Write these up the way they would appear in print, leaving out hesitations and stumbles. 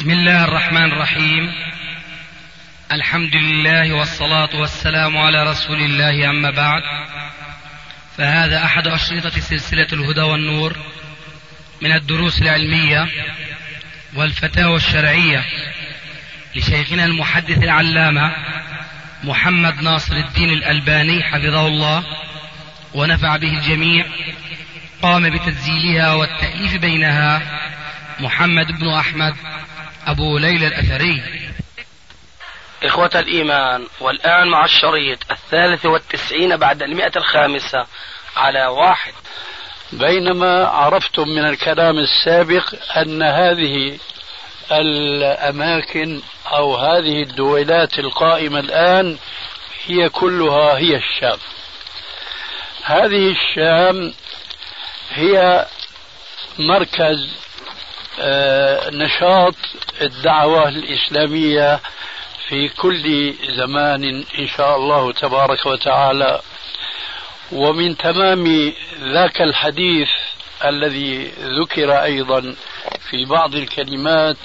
بسم الله الرحمن الرحيم. الحمد لله والصلاة والسلام على رسول الله، أما بعد، فهذا أحد أشرطة سلسلة الهدى والنور من الدروس العلمية والفتاوى الشرعية لشيخنا المحدث العلامة محمد ناصر الدين الألباني حفظه الله ونفع به الجميع. قام بتسجيلها والتأليف بينها محمد بن أحمد أبو ليلى الأثري. إخوة الإيمان، والآن مع الشريط 93 بعد 105 على 1. بينما عرفتم من الكلام السابق أن هذه الأماكن أو هذه الدولات القائمة الآن هي كلها هي الشام. هذه الشام هي مركز نشاط الدعوة الإسلامية في كل زمان إن شاء الله تبارك وتعالى. ومن تمام ذاك الحديث الذي ذكر أيضا في بعض الكلمات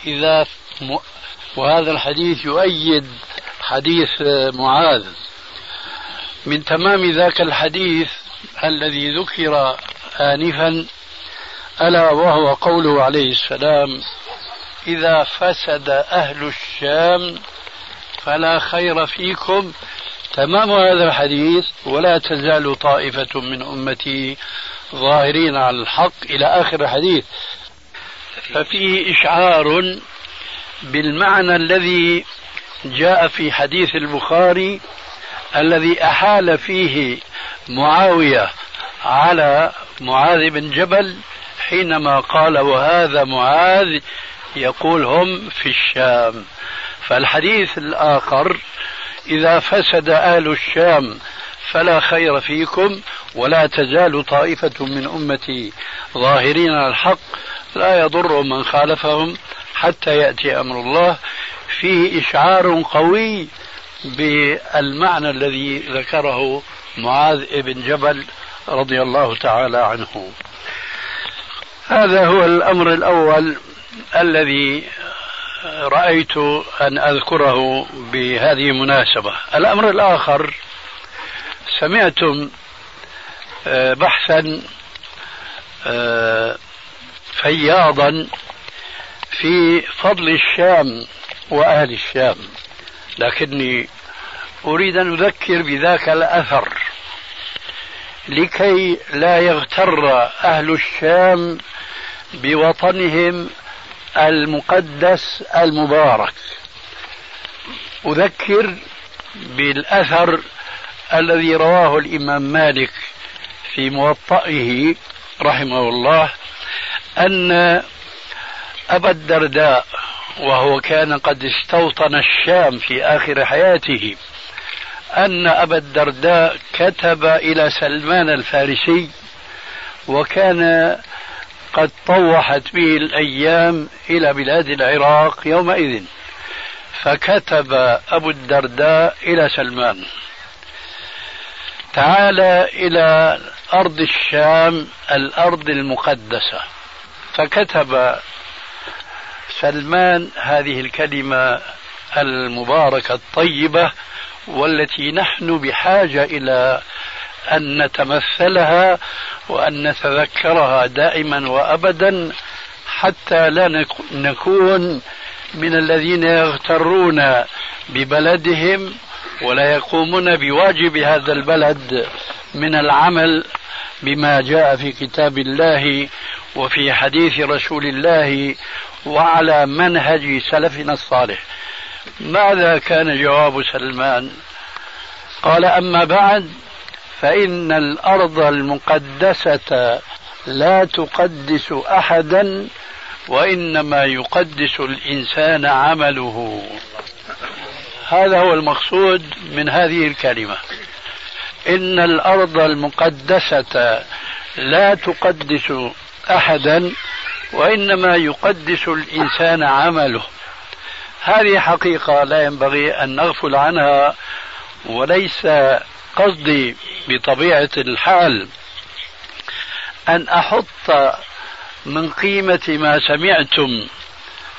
وهذا الحديث يؤيد حديث معاذ. من تمام ذاك الحديث الذي ذكر آنفا ألا وهو قوله عليه السلام: إذا فسد أهل الشام فلا خير فيكم. تمام هذا الحديث: ولا تزال طائفة من أمتي ظاهرين على الحق، إلى آخر الحديث. ففيه إشعار بالمعنى الذي جاء في حديث البخاري الذي أحال فيه معاوية على معاذ بن جبل حينما قال: وهذا معاذ يقول هم في الشام. فالحديث الآخر: إذا فسد أهل الشام فلا خير فيكم ولا تزال طائفة من أمتي ظاهرين على الحق لا يضر من خالفهم حتى يأتي أمر الله. فيه إشعار قوي بالمعنى الذي ذكره معاذ بن جبل رضي الله تعالى عنه. هذا هو الأمر الأول الذي رأيت أن أذكره بهذه المناسبة. الأمر الآخر: سمعتم بحثا فياضا في فضل الشام وأهل الشام، لكني أريد أن أذكر بذاك الأثر لكي لا يغتر أهل الشام بوطنهم المقدس المبارك. أذكر بالأثر الذي رواه الإمام مالك في موطئه رحمه الله أن أبا الدرداء، وهو كان قد استوطن الشام في آخر حياته، أن أبا الدرداء كتب إلى سلمان الفارسي، وكان قد طوحت به الأيام إلى بلاد العراق يومئذ، فكتب أبو الدرداء إلى سلمان: تعال إلى أرض الشام الأرض المقدسة. فكتب سلمان هذه الكلمة المباركة الطيبة، والتي نحن بحاجة إلى أن نتمثلها وأن نتذكرها دائما وأبدا، حتى لا نكون من الذين يغترون ببلدهم ولا يقومون بواجب هذا البلد من العمل بما جاء في كتاب الله وفي حديث رسول الله وعلى منهج سلفنا الصالح. ماذا كان جواب سلمان؟ قال: أما بعد، فإن الأرض المقدسة لا تقدس أحدا، وإنما يقدس الإنسان عمله. هذا هو المقصود من هذه الكلمة: إن الأرض المقدسة لا تقدس أحدا، وإنما يقدس الإنسان عمله. هذه حقيقة لا ينبغي أن نغفل عنها، وليس قصدي بطبيعة الحال أن أحط من قيمة ما سمعتم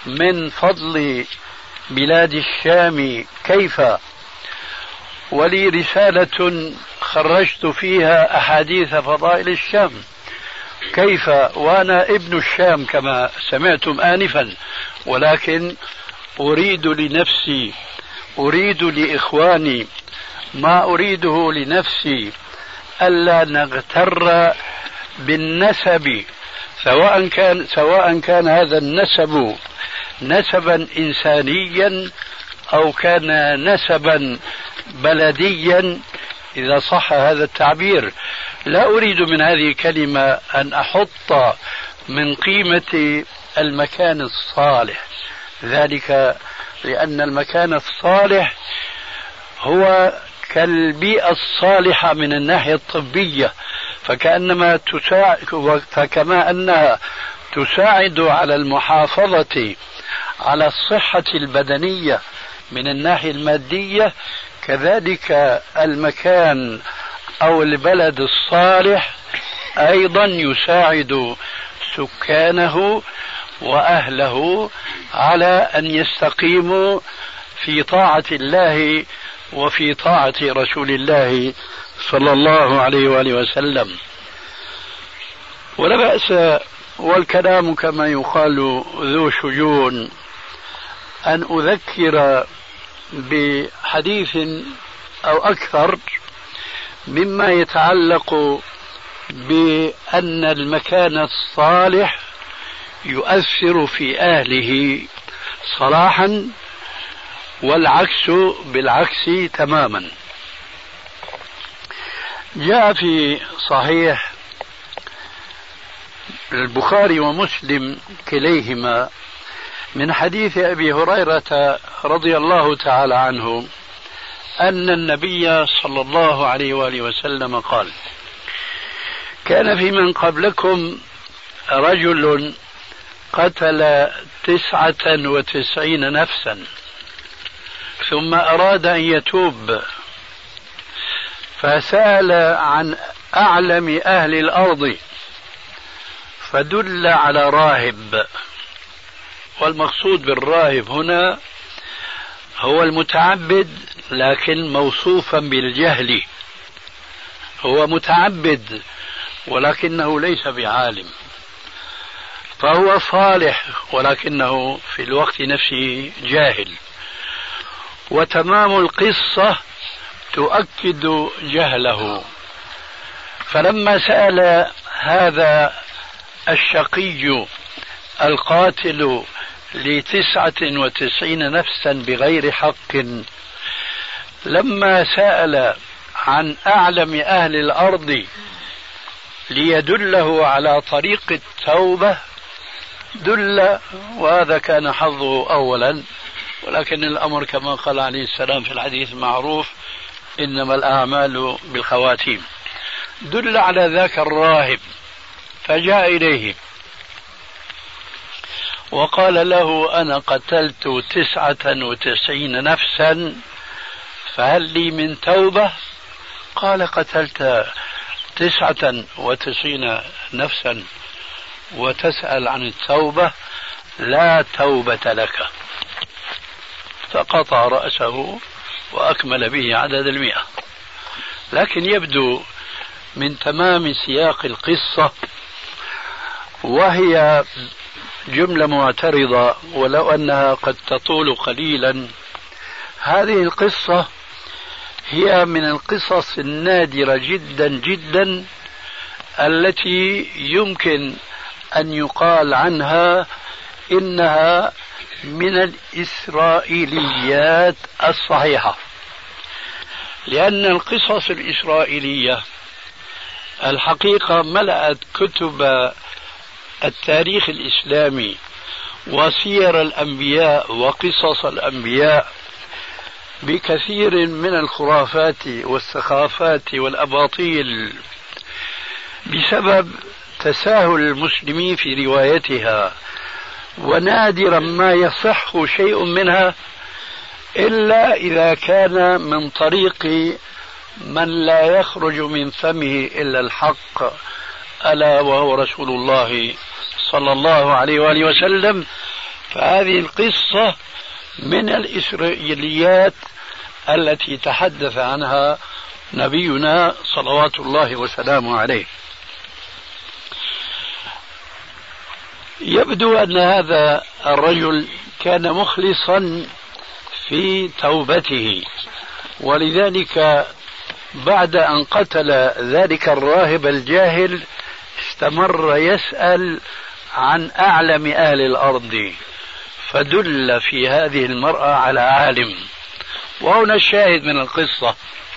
من فضل بلاد الشام كيف، ولي رسالة خرجت فيها أحاديث فضائل الشام كيف، وأنا ابن الشام كما سمعتم آنفا، ولكن أريد لنفسي، أريد لإخواني ما أريده لنفسي، ألا نغتر بالنسب، سواء كان هذا النسب نسبا إنسانيا أو كان نسبا بلديا إذا صح هذا التعبير. لا أريد من هذه الكلمة أن أحط من قيمة المكان الصالح، ذلك لأن المكان الصالح هو كالبيئة الصالحة من الناحية الطبية، فكما أنها تساعد على المحافظة على الصحة البدنية من الناحية المادية، كذلك المكان أو البلد الصالح أيضا يساعد سكانه وأهله على أن يستقيموا في طاعة الله وفي طاعة رسول الله صلى الله عليه وآله وسلم. ولا بأس والكلام كما يقال ذو شجون أن أذكر بحديث أو أكثر مما يتعلق بأن المكان الصالح يؤثر في أهله صلاحا، والعكس بالعكس تماما. جاء في صحيح البخاري ومسلم كليهما من حديث أبي هريرة رضي الله تعالى عنه أن النبي صلى الله عليه وآله وسلم قال: كان في من قبلكم رجل قتل 99 نفسا ثم أراد أن يتوب، فسأل عن أعلم أهل الأرض فدل على راهب، والمقصود بالراهب هنا هو المتعبد لكن موصوفا بالجهل، هو متعبد ولكنه ليس بعالم، فهو صالح ولكنه في الوقت نفسه جاهل. وتمام القصة تؤكد جهله. فلما سأل هذا الشقي القاتل ل99 نفسا بغير حق، لما سأل عن أعلم أهل الأرض ليدله على طريق التوبة دل، وهذا كان حظه أولا، ولكن الأمر كما قال عليه السلام في الحديث المعروف: إنما الأعمال بالخواتيم. دل على ذاك الراهب فجاء إليه وقال له: أنا قتلت 99 نفسا فهل لي من توبة؟ قال: قتلت 99 نفسا وتسأل عن التوبة؟ لا توبة لك. فقطع رأسه وأكمل به عدد 100. لكن يبدو من تمام سياق القصة، وهي جملة معترضة ولو أنها قد تطول قليلا، هذه القصة هي من القصص النادرة جدا جدا التي يمكن أن يقال عنها إنها من الإسرائيليات الصحيحة، لأن القصص الإسرائيلية الحقيقة ملأت كتب التاريخ الإسلامي وسير الأنبياء وقصص الأنبياء بكثير من الخرافات والسخافات والأباطيل بسبب تساهل المسلمين في روايتها، ونادرا ما يصح شيء منها إلا إذا كان من طريق من لا يخرج من فمه إلا الحق، ألا وهو رسول الله صلى الله عليه وآله وسلم، فهذه القصة من الإسرائيليات التي تحدث عنها نبينا صلوات الله وسلامه عليه. يبدو أن هذا الرجل كان مخلصا في توبته، ولذلك بعد أن قتل ذلك الراهب الجاهل استمر يسأل عن أعلم أهل الأرض، فدل في هذه المرأة على عالم. وهنا الشاهد من القصة.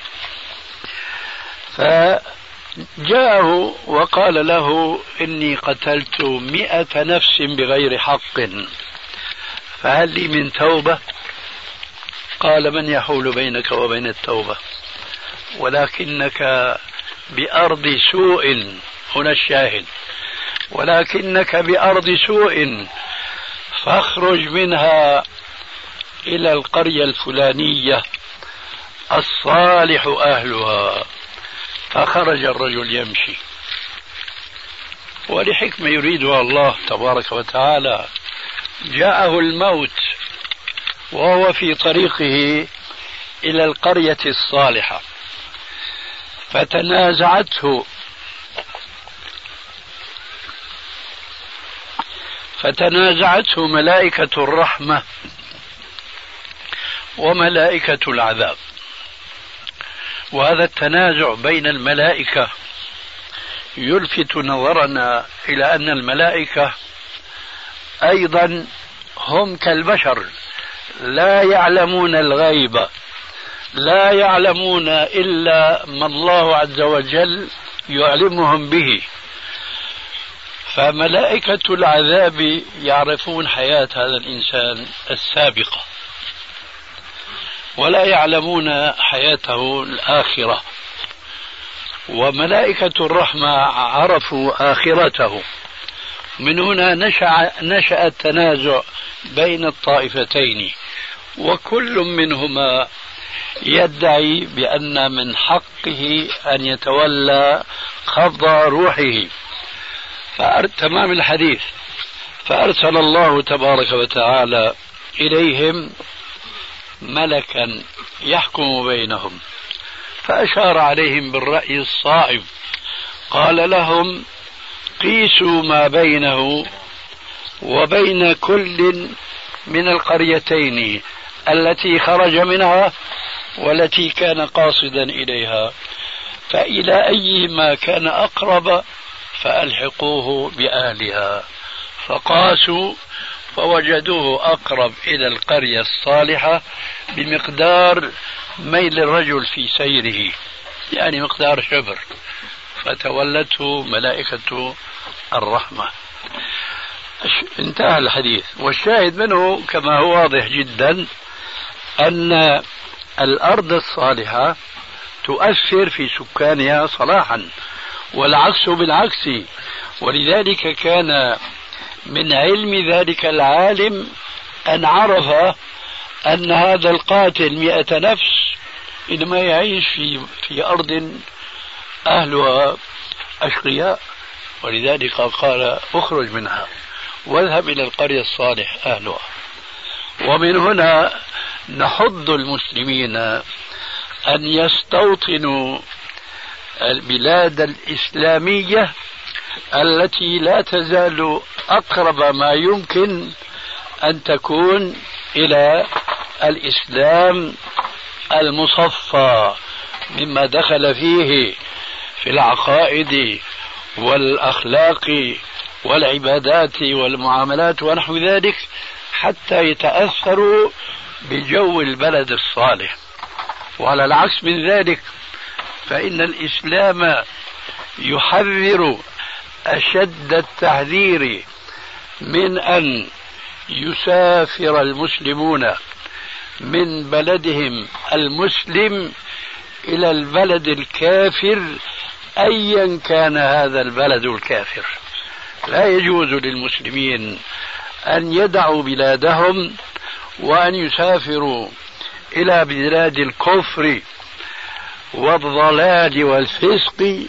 فجاءه وقال له: إني قتلت 100 نفس بغير حق، فهل لي من توبة؟ قال: من يحول بينك وبين التوبة؟ ولكنك بأرض سوء. هنا الشاهد: ولكنك بأرض سوء، فاخرج منها إلى القرية الفلانية الصالح أهلها. فخرج الرجل يمشي، ولحكمة يريدها الله تبارك وتعالى جاءه الموت وهو في طريقه إلى القرية الصالحة، فتنازعته ملائكة الرحمة وملائكة العذاب. وهذا التنازع بين الملائكة يلفت نظرنا إلى أن الملائكة أيضا هم كالبشر، لا يعلمون الغيب، لا يعلمون إلا ما الله عز وجل يعلمهم به. فملائكة العذاب يعرفون حياة هذا الإنسان السابقة ولا يعلمون حياته الآخرة، وملائكة الرحمة عرفوا آخرته. من هنا نشأ التنازع بين الطائفتين، وكل منهما يدعي بأن من حقه أن يتولى قبض روحه. تمام الحديث. فأرسل الله تبارك وتعالى إليهم ملكا يحكم بينهم، فأشار عليهم بالرأي الصائب، قال لهم: قيسوا ما بينه وبين كل من القريتين التي خرج منها والتي كان قاصدا إليها، فإلى أيهما كان أقرب فألحقوه بأهلها. فقاسوا فوجدوه أقرب إلى القرية الصالحة بمقدار ميل الرجل في سيره، يعني مقدار شبر، فتولته ملائكة الرحمة. انتهى الحديث. والشاهد منه كما هو واضح جدا أن الأرض الصالحة تؤثر في سكانها صلاحا، والعكس بالعكس. ولذلك كان من علم ذلك العالم أن عرف أن هذا القاتل 100 نفس إنما يعيش في أرض أهلها أشقياء، ولذلك قال: اخرج منها واذهب إلى القرية الصالح أهلها. ومن هنا نحض المسلمين أن يستوطنوا البلاد الإسلامية التي لا تزال أقرب ما يمكن أن تكون إلى الإسلام المصفى مما دخل فيه في العقائد والأخلاق والعبادات والمعاملات ونحو ذلك، حتى يتأثروا بجو البلد الصالح. وعلى العكس من ذلك فإن الإسلام يحذر أشد التحذير من أن يسافر المسلمون من بلدهم المسلم إلى البلد الكافر أيا كان هذا البلد الكافر. لا يجوز للمسلمين أن يدعوا بلادهم وأن يسافروا إلى بلاد الكفر والضلال والفسق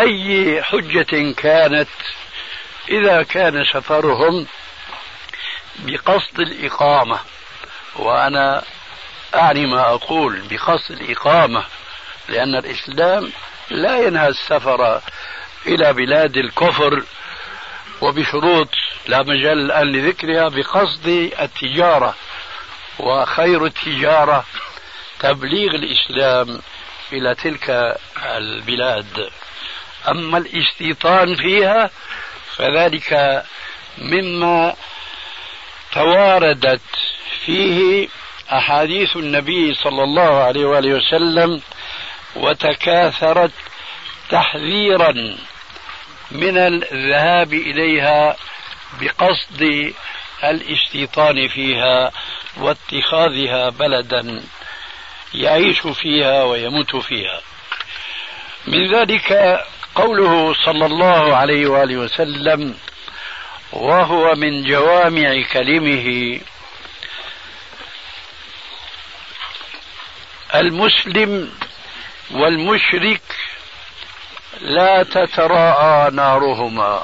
لأي حجة كانت، إذا كان سفرهم بقصد الإقامة، وأنا أعني ما أقول بقصد الإقامة، لأن الإسلام لا ينهى السفر إلى بلاد الكفر وبشروط لا مجال الآن لذكرها بقصد التجارة، وخير التجارة تبليغ الإسلام إلى تلك البلاد. أما الاستيطان فيها فذلك مما تواردت فيه أحاديث النبي صلى الله عليه وآله وسلم وتكاثرت تحذيرا من الذهاب إليها بقصد الاستيطان فيها واتخاذها بلدا يعيش فيها ويموت فيها. من ذلك قوله صلى الله عليه وآله وسلم وهو من جوامع كلمه: المسلم والمشرك لا تتراءى نارهما.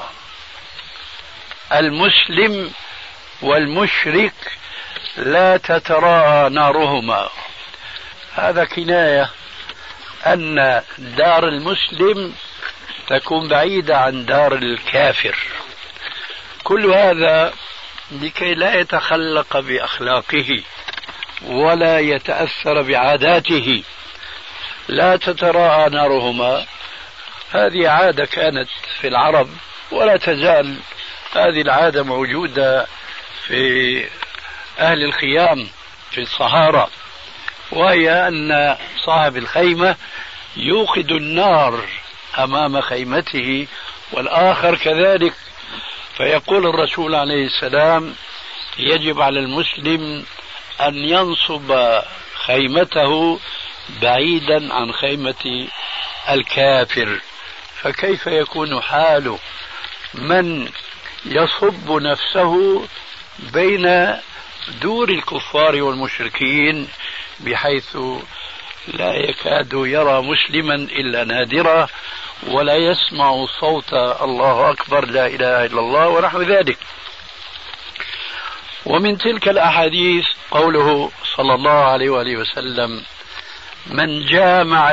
المسلم والمشرك لا تتراءى نارهما. هذا كناية أن دار المسلم تكون بعيدة عن دار الكافر. كل هذا لكي لا يتخلق بأخلاقه ولا يتأثر بعاداته. لا تتراءى نارهما، هذه عادة كانت في العرب ولا تزال هذه العادة موجودة في أهل الخيام في الصحارى، وهي أن صاحب الخيمة يوقد النار أمام خيمته والآخر كذلك. فيقول الرسول عليه السلام: يجب على المسلم أن ينصب خيمته بعيدا عن خيمة الكافر. فكيف يكون حال من يصب نفسه بين دور الكفار والمشركين بحيث لا يكاد يرى مسلما إلا نادرا ولا يسمع صوت الله أكبر لا إله إلا الله ونحو ذلك. ومن تلك الأحاديث قوله صلى الله عليه وآله وسلم: من جامع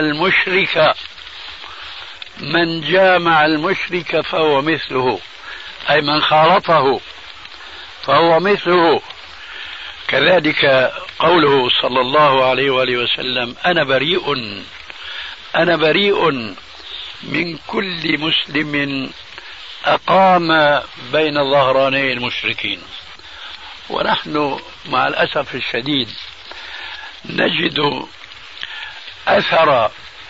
المشرك فهو مثله، أي من خالطه فهو مثله. كذلك قوله صلى الله عليه وآله وسلم: أنا بريء من كل مسلم أقام بين ظهراني المشركين. ونحن مع الأسف الشديد نجد أثر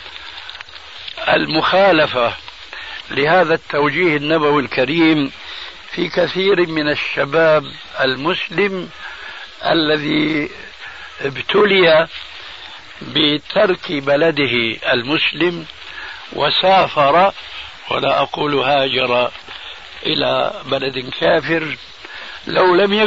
المخالفة لهذا التوجيه النبوي الكريم في كثير من الشباب المسلم الذي ابتلي بترك بلده المسلم وسافر، ولا أقول هاجر، إلى بلد كافر. لو لم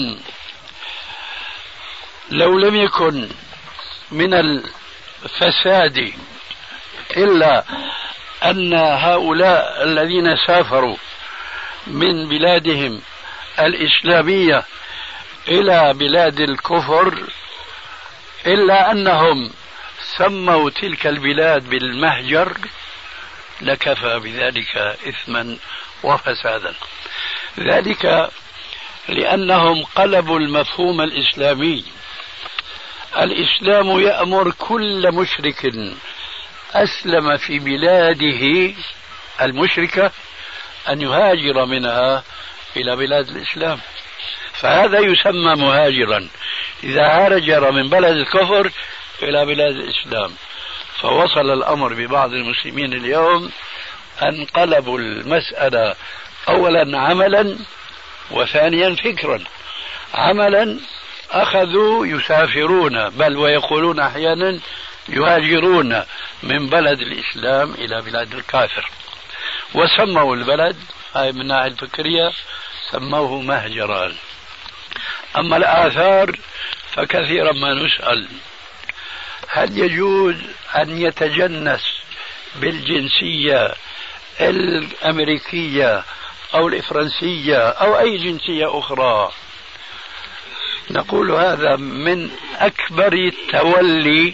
يكن من الفساد إلا أن هؤلاء الذين سافروا من بلادهم الإسلامية إلى بلاد الكفر، إلا أنهم سموا تلك البلاد بالمهجر، لكفى بذلك إثما وفسادا. ذلك لأنهم قلبوا المفهوم الإسلامي. الإسلام يأمر كل مشرك أسلم في بلاده المشركة أن يهاجر منها إلى بلاد الإسلام، فهذا يسمى مهاجرا إذا هاجر من بلد الكفر إلى بلاد الإسلام. فوصل الأمر ببعض المسلمين اليوم أن قلبوا المسألة أولا عملا وثانيا فكرا. عملا أخذوا يسافرون، بل ويقولون أحيانا يهاجرون من بلد الإسلام إلى بلاد الكافر، وسموا البلد هاي من الناحية الفكرية سموه مهجرا. أما الآثار فكثيرا ما نسأل: هل يجوز أن يتجنس بالجنسية الأمريكية أو الفرنسية أو أي جنسية أخرى نقول هذا من أكبر التولي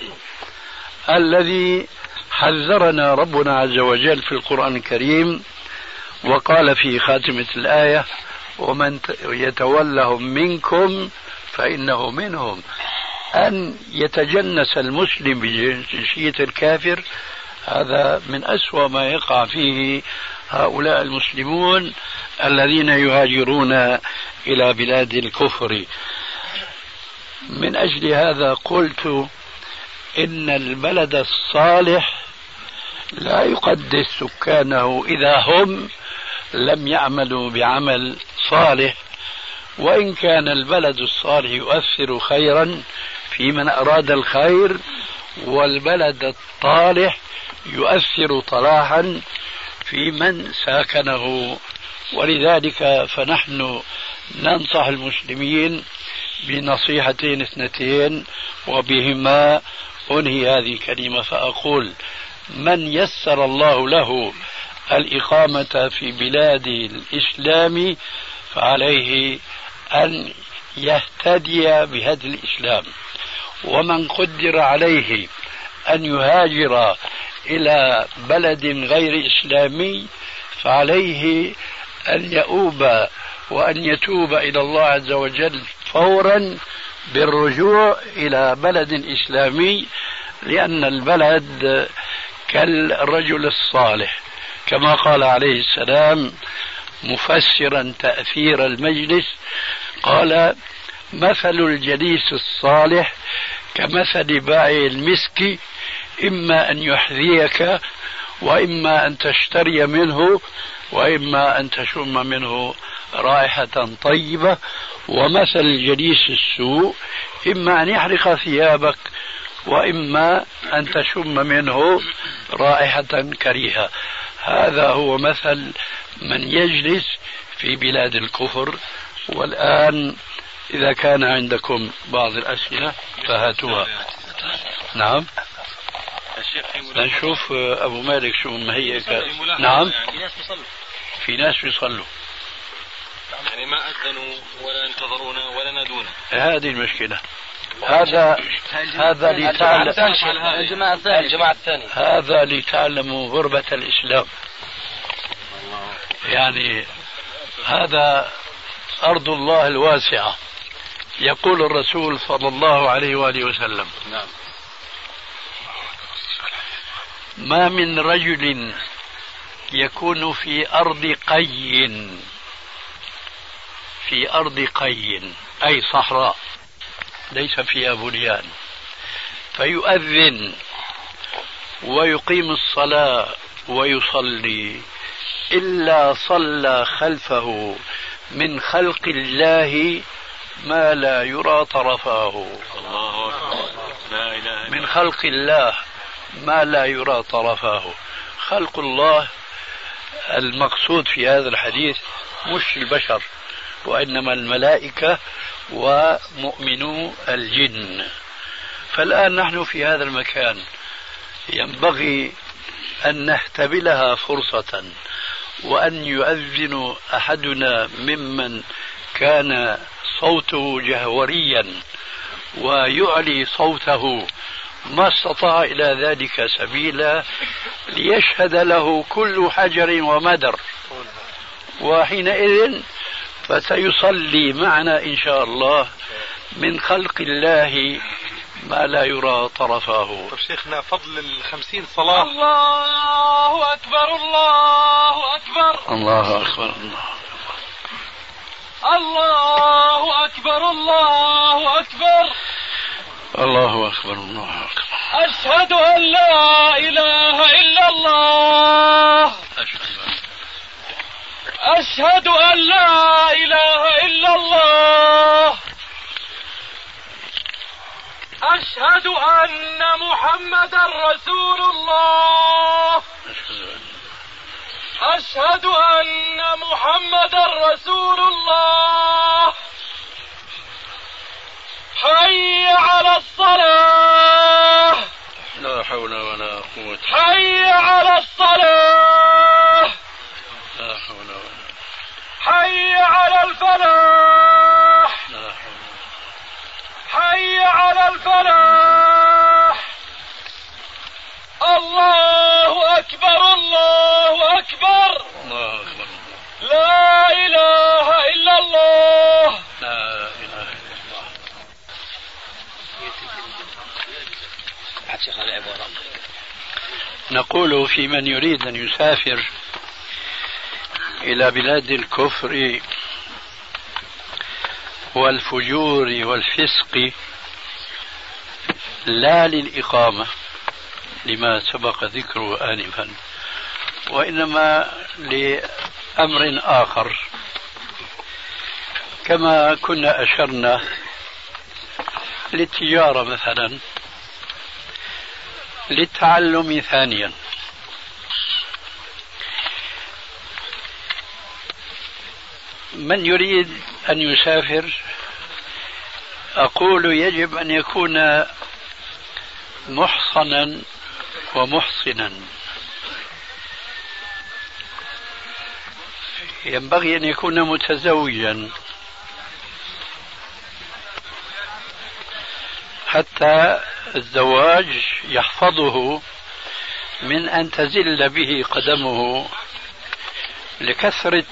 الذي حذرنا ربنا عز وجل في القرآن الكريم، وقال في خاتمة الآية: ومن يتولهم منكم فإنه منهم. أن يتجنس المسلم بجنسية الكافر هذا من أسوأ ما يقع فيه هؤلاء المسلمون الذين يهاجرون إلى بلاد الكفر. من أجل هذا قلت إن البلد الصالح لا يقدس سكانه إذا هم لم يعملوا بعمل صالح، وإن كان البلد الصالح يؤثر خيرا في من أراد الخير، والبلد الطالح يؤثر طلاحا في من ساكنه. ولذلك فنحن ننصح المسلمين بنصيحتين اثنتين، وبهما أنهي هذه الكلمة فأقول: من يسر الله له الإقامة في بلاد الإسلام فعليه أن يهتدي بهدي الإسلام، ومن قدر عليه أن يهاجر إلى بلد غير إسلامي فعليه أن يؤوب وأن يتوب إلى الله عز وجل فورا بالرجوع إلى بلد إسلامي، لأن البلد كالرجل الصالح كما قال عليه السلام مفسرا تأثير المجلس، قال: مثل الجليس الصالح كمثل بائع المسك، إما أن يحذيك وإما أن تشتري منه وإما أن تشم منه رائحة طيبة، ومثل الجليس السوء إما أن يحرق ثيابك وإما أن تشم منه رائحة كريهة. هذا هو مثل من يجلس في بلاد الكفر. والآن إذا كان عندكم بعض الأسئلة فهاتوها. نعم، نشوف أبو مالك شو مهيئ. نعم، في ناس بيصلوا يعني ما أذنوا ولا انتظرونا ولا نادونا. هذه المشكلة. هذا لتعلموا غربة الإسلام. يعني هذا أرض الله الواسعة. يقول الرسول صلى الله عليه وآله وسلم: ما من رجل يكون في أرض قي أي صحراء ليس فيها بنيان، فيؤذن ويقيم الصلاة ويصلي إلا صلى خلفه من خلق الله ما لا يرى طرفاه. من خلق الله ما لا يرى طرفاه. خلق الله المقصود في هذا الحديث مش البشر، وإنما الملائكة ومؤمنو الجن. فالآن نحن في هذا المكان ينبغي أن نهتبلها فرصة، وأن يؤذن أحدنا ممن كان صوته جهوريا ويعلي صوته ما استطاع إلى ذلك سبيلا، ليشهد له كل حجر ومدر، وحينئذ فسيصلي معنا إن شاء الله من خلق الله ما لا يرى طرفاه. شيخنا فضل 50 صلاة. الله أكبر الله أكبر الله أكبر الله أكبر الله أكبر الله أكبر الله أكبر. أشهد أن لا إله إلا الله. أشهد أن لا إله إلا الله. أشهد أن محمدا رسول الله. أشهد أن محمدا رسول الله. حي على الصلاة. لا حول ولا قوة. حي على الصلاة. لا حول ولا. حي على الفلاح. لا حول. الفلاح. الله أكبر الله أكبر. الله أكبر. لا إله إلا الله. لا إله إلا الله. نقول في من يريد أن يسافر إلى بلاد الكفر والفجور والفسق لا للإقامة لما سبق ذكره آنفا، وإنما لأمر آخر كما كنا أشرنا، للتجارة مثلا، للتعلم ثانيا. من يريد أن يسافر أقول يجب أن يكون محصنا ومحصنا، ينبغي أن يكون متزوجا حتى الزواج يحفظه من أن تزل به قدمه لكثرة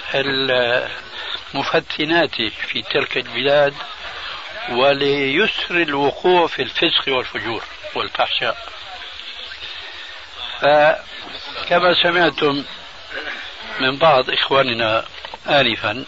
المفتنات في تلك البلاد وليسر الوقوع في الفسق والفجور والفحشاء. فكما سمعتم من بعض إخواننا آنفا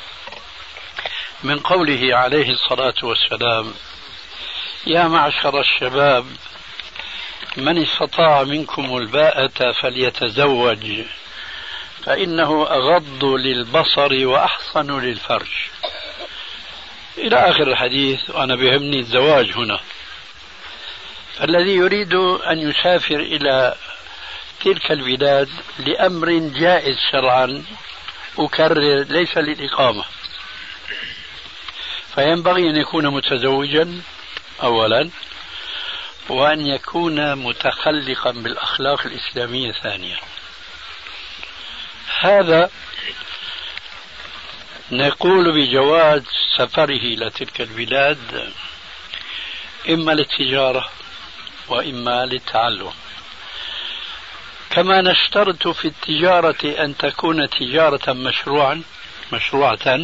من قوله عليه الصلاة والسلام: يا معشر الشباب من استطاع منكم الباءة فليتزوج فإنه أغض للبصر وأحصن للفرج، إلى آخر الحديث. وأنا بيهمني الزواج هنا. الذي يريد أن يسافر إلى تلك البلاد لأمر جائز شرعا، أكرر، ليس للإقامة، فينبغي أن يكون متزوجا أولا، وأن يكون متخلقا بالأخلاق الإسلامية ثانيا. هذا نقول بجواز سفره إلى تلك البلاد إما للتجارة وإما للتعلم. كما نشترط في التجارة أن تكون تجارة مشروعة،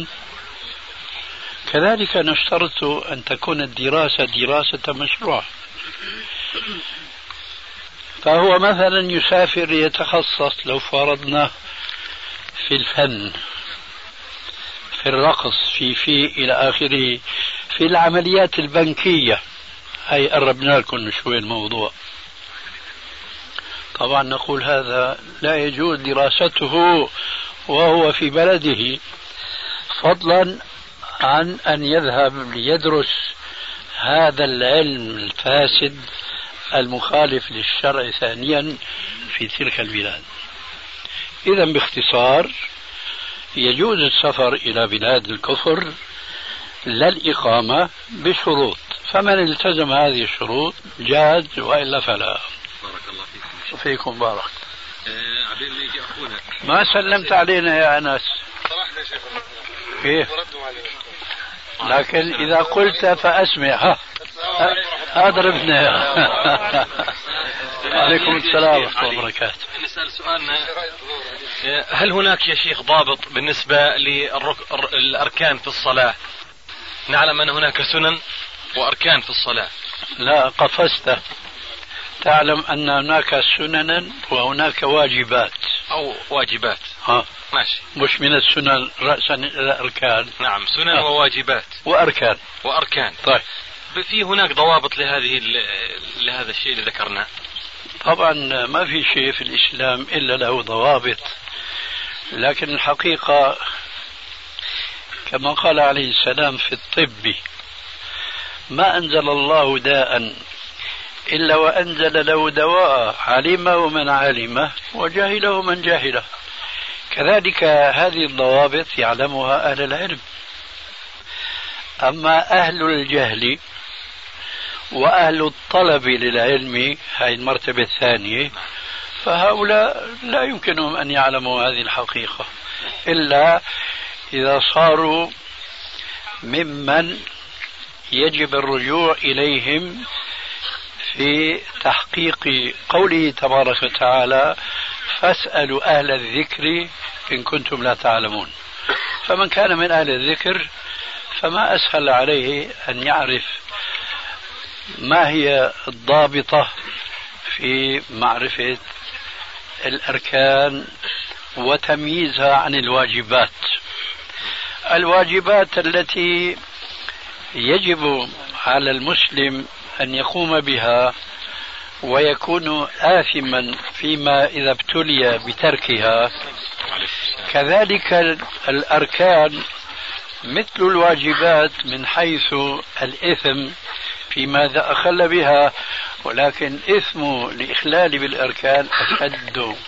كذلك نشترط أن تكون الدراسة دراسة مشروعة. فهو مثلا يسافر يتخصص لو فرضنا في الفن، في الرقص، في إلى آخره، في العمليات البنكية، هي قربنا لكم شوي الموضوع. طبعا نقول هذا لا يجوز دراسته وهو في بلده، فضلا عن أن يذهب ليدرس هذا العلم الفاسد المخالف للشرع ثانيا في تلك البلاد. إذا باختصار يجوز السفر إلى بلاد الكفر لا الإقامة بشروط، فمن التزم هذه الشروط جاز، وإلا فلا. بارك الله فيكم. فيكم بارك. عبين ما يجي أخونا ما سلمت علينا يا أنس. صراحة يا شيخ إيه؟ لكن إذا قلت فأسمع. أضربنا. عليكم السلام ورحمة الله وبركاته. نسأل سؤالنا: هل هناك يا شيخ ضابط بالنسبة للأركان في الصلاة؟ نعلم أن هناك سنن وأركان في الصلاة. لا، قفزت. تعلم أن هناك سننا وهناك واجبات. أو واجبات. ماشي. مش من السنن رأسا الأركان. نعم، سنن وواجبات وأركان. طيب، في هناك ضوابط لهذا الشيء اللي ذكرناه؟ طبعا ما في شيء في الإسلام إلا له ضوابط، لكن الحقيقة كما قال عليه السلام في الطب: ما أنزل الله داء إلا وأنزل له دواء، علمه من علمه وجهله من جهله. كذلك هذه الضوابط يعلمها أهل العلم. أما أهل الجهل وأهل الطلب للعلم، هذه المرتبة الثانية، فهؤلاء لا يمكنهم أن يعلموا هذه الحقيقة إلا إذا صاروا ممن يجب الرجوع إليهم في تحقيق قوله تبارك وتعالى فاسألوا أهل الذكر إن كنتم لا تعلمون. فمن كان من أهل الذكر فما أسهل عليه أن يعرف ما هي الضابطة في معرفة الأركان وتمييزها عن الواجبات. الواجبات التي يجب على المسلم أن يقوم بها ويكون آثما فيما إذا ابتلي بتركها، كذلك الأركان مثل الواجبات من حيث الإثم فيما إذا أخل بها، ولكن إثم الإخلال بالأركان أشد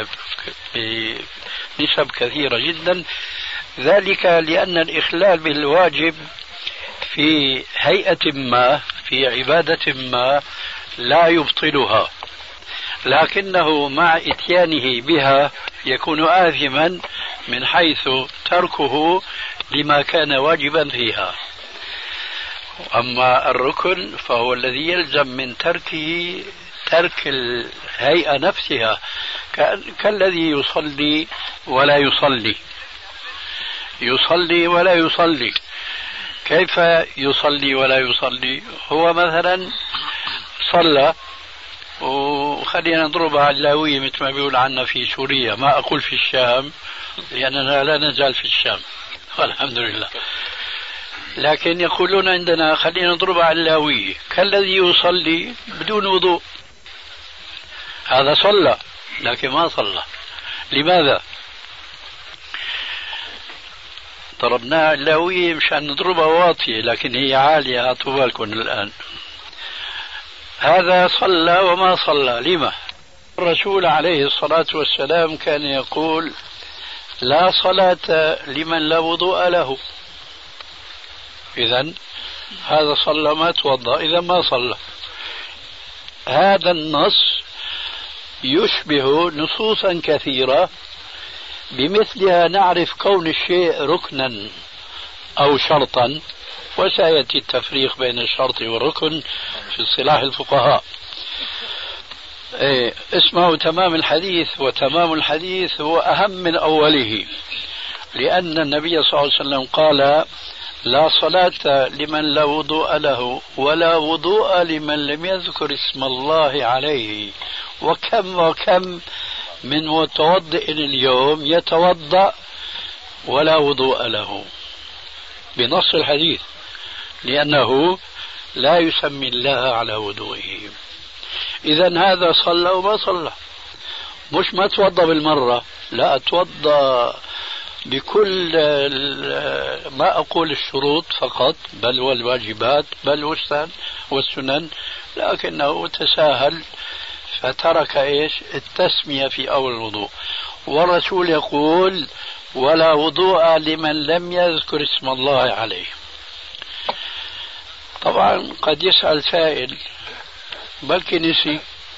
بنسب كثيرة جدا، ذلك لأن الإخلال بالواجب في هيئة ما في عبادة ما لا يبطلها، لكنه مع إتيانه بها يكون آثما من حيث تركه لما كان واجبا فيها. أما الركن فهو الذي يلزم من تركه ترك الهيئة نفسها، كالذي يصلي ولا يصلي، يصلي ولا يصلي. كيف يصلي ولا يصلي؟ هو مثلا صلى، وخلينا نضربها علاوية مثل ما بيقول عنا في سوريا، ما أقول في الشام لأننا لا نزال في الشام والحمد لله، لكن يقولون عندنا خلينا نضربها علاوية، كالذي يصلي بدون وضوء، هذا صلى لكن ما صلى. لماذا؟ ضربناها علاوية مشان نضربها واطية لكن هي عالية، أعطوا بالكم الآن. هذا صلى وما صلى. لما؟ الرسول عليه الصلاة والسلام كان يقول لا صلاة لمن لا وضوء له. إذن هذا صلى ما توضأ، إذا ما صلى. هذا النص يشبه نصوصا كثيرة بمثلها نعرف كون الشيء ركنا أو شرطا، وسيأتي التفريق بين الشرط والركن في اصطلاح الفقهاء. اسمه تمام الحديث، وتمام الحديث هو أهم من أوله، لأن النبي صلى الله عليه وسلم قال لا صلاة لمن لا وضوء له ولا وضوء لمن لم يذكر اسم الله عليه. وكم من متوضئ اليوم يتوضأ ولا وضوء له بنص الحديث، لأنه لا يسمي الله على وضوئه. إذن هذا صلى وما صلى، مش ما توضأ بالمرة، لا توضأ بكل ما أقول الشروط فقط، بل والواجبات بل والسنن، لكنه تساهل فترك التسمية في أول الوضوء. والرسول يقول ولا وضوء لمن لم يذكر اسم الله عليه. طبعا قد يسأل سائل بلكي نسي،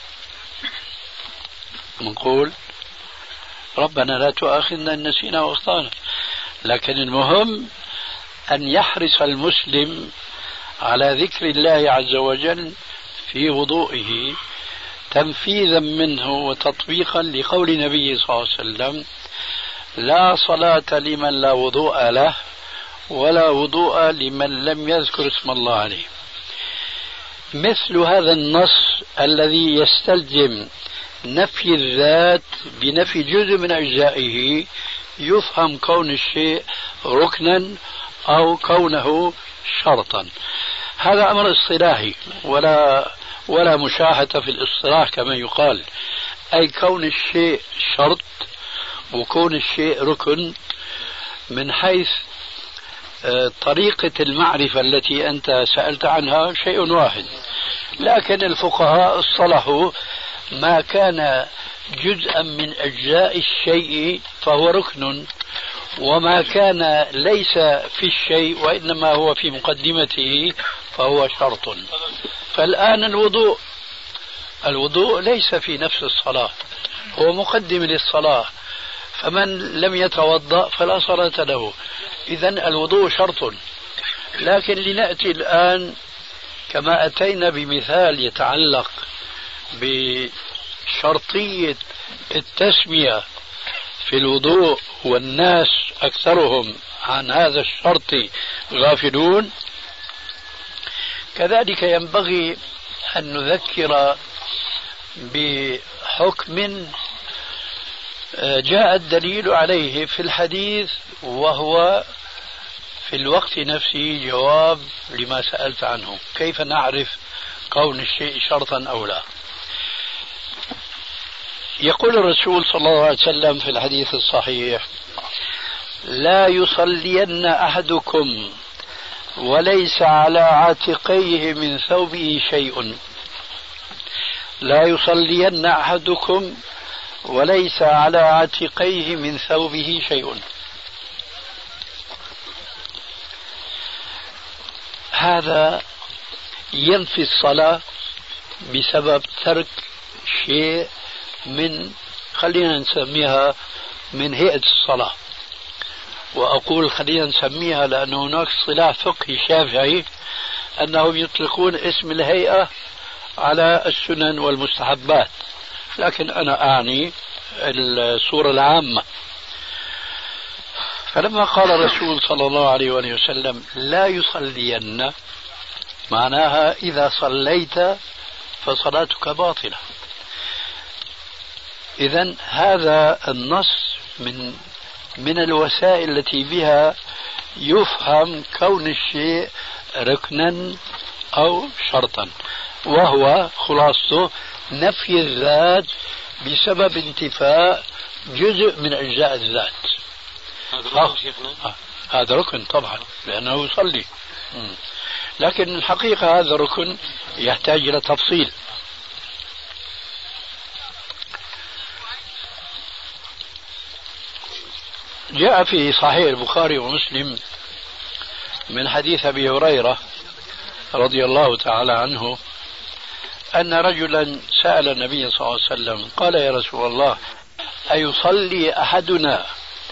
نقول ربنا لا تؤاخذنا إن نسينا واخطأنا، لكن المهم أن يحرص المسلم على ذكر الله عز وجل في وضوئه تنفيذا منه وتطبيقا لقول النبي صلى الله عليه وسلم لا صلاة لمن لا وضوء له ولا وضوء لمن لم يذكر اسم الله عليه. مثل هذا النص الذي يستلزم نفي الذات بنفي جزء من أجزائه يفهم كون الشيء ركنا أو كونه شرطا. هذا أمر اصطلاحي ولا مشاحة في الاصطلاح كما يقال، أي كون الشيء شرط وكون الشيء ركن من حيث طريقة المعرفة التي أنت سألت عنها شيء واحد، لكن الفقهاء اصطلحوا ما كان جزءا من أجزاء الشيء فهو ركن، وما كان ليس في الشيء وإنما هو في مقدمته فهو شرط. فالآن الوضوء ليس في نفس الصلاة، هو مقدم للصلاة، فمن لم يتوضأ فلا صلاة له. إذن الوضوء شرط، لكن لنأتي الآن كما أتينا بمثال يتعلق بشرطية التسمية في الوضوء والناس أكثرهم عن هذا الشرط غافلون، كذلك ينبغي أن نذكر بحكم جاء الدليل عليه في الحديث، وهو في الوقت نفسه جواب لما سألت عنه: كيف نعرف كون الشيء شرطا أو لا؟ يقول الرسول صلى الله عليه وسلم في الحديث الصحيح: لا يصلين أحدكم وليس على عاتقيه من ثوبه شيء. لا يصلين أحدكم وليس على عاتقيه من ثوبه شيء. هذا ينفي الصلاة بسبب ترك شيء من، خلينا نسميها من هيئة الصلاة. وأقول خلينا نسميها لأن هناك اصطلاح فقهي شافعي أنهم يطلقون اسم الهيئة على السنن والمستحبات، لكن أنا أعني الصورة العامة. فلما قال الرسول صلى الله عليه وآله وسلم: لا يصلين، معناها إذا صليت فصلاتك باطلة. إذن هذا النص من الوسائل التي بها يفهم كون الشيء ركنا أو شرطا، وهو خلاصته نفي الذات بسبب انتفاء جزء من أجزاء الذات. هذا ركن طبعا لأنه يصلي، لكن الحقيقة هذا ركن يحتاج إلى تفصيل. جاء في صحيح البخاري ومسلم من حديث أبي هريرة رضي الله تعالى عنه أن رجلا سأل النبي صلى الله عليه وسلم قال: يا رسول الله، أيصلي أحدنا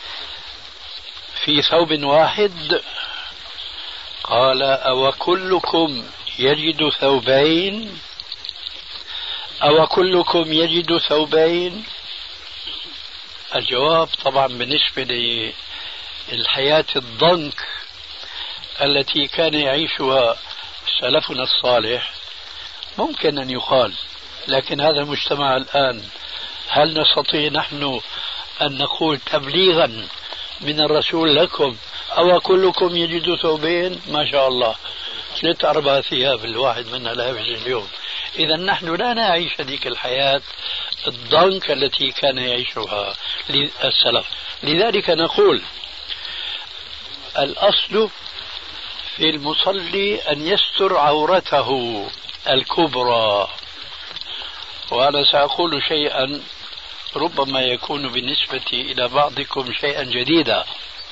في ثوب واحد؟ قال: أو كلكم يجد ثوبين؟ أو كلكم يجد ثوبين؟ الجواب طبعا بالنسبة للحياة الضنك التي كان يعيشها سلفنا الصالح ممكن أن يقال، لكن هذا المجتمع الآن هل نستطيع نحن أن نقول تبليغا من الرسول لكم: أو كلكم يجد ثوبين؟ ما شاء الله 3-4 ثياب الواحد منا لابس اليوم. إذا نحن لا نعيش هذيك الحياة الضنك التي كان يعيشها السلف. لذلك نقول الأصل في المصلي أن يستر عورته الكبرى. وأنا سأقول شيئا ربما يكون بالنسبة إلى بعضكم شيئا جديدا: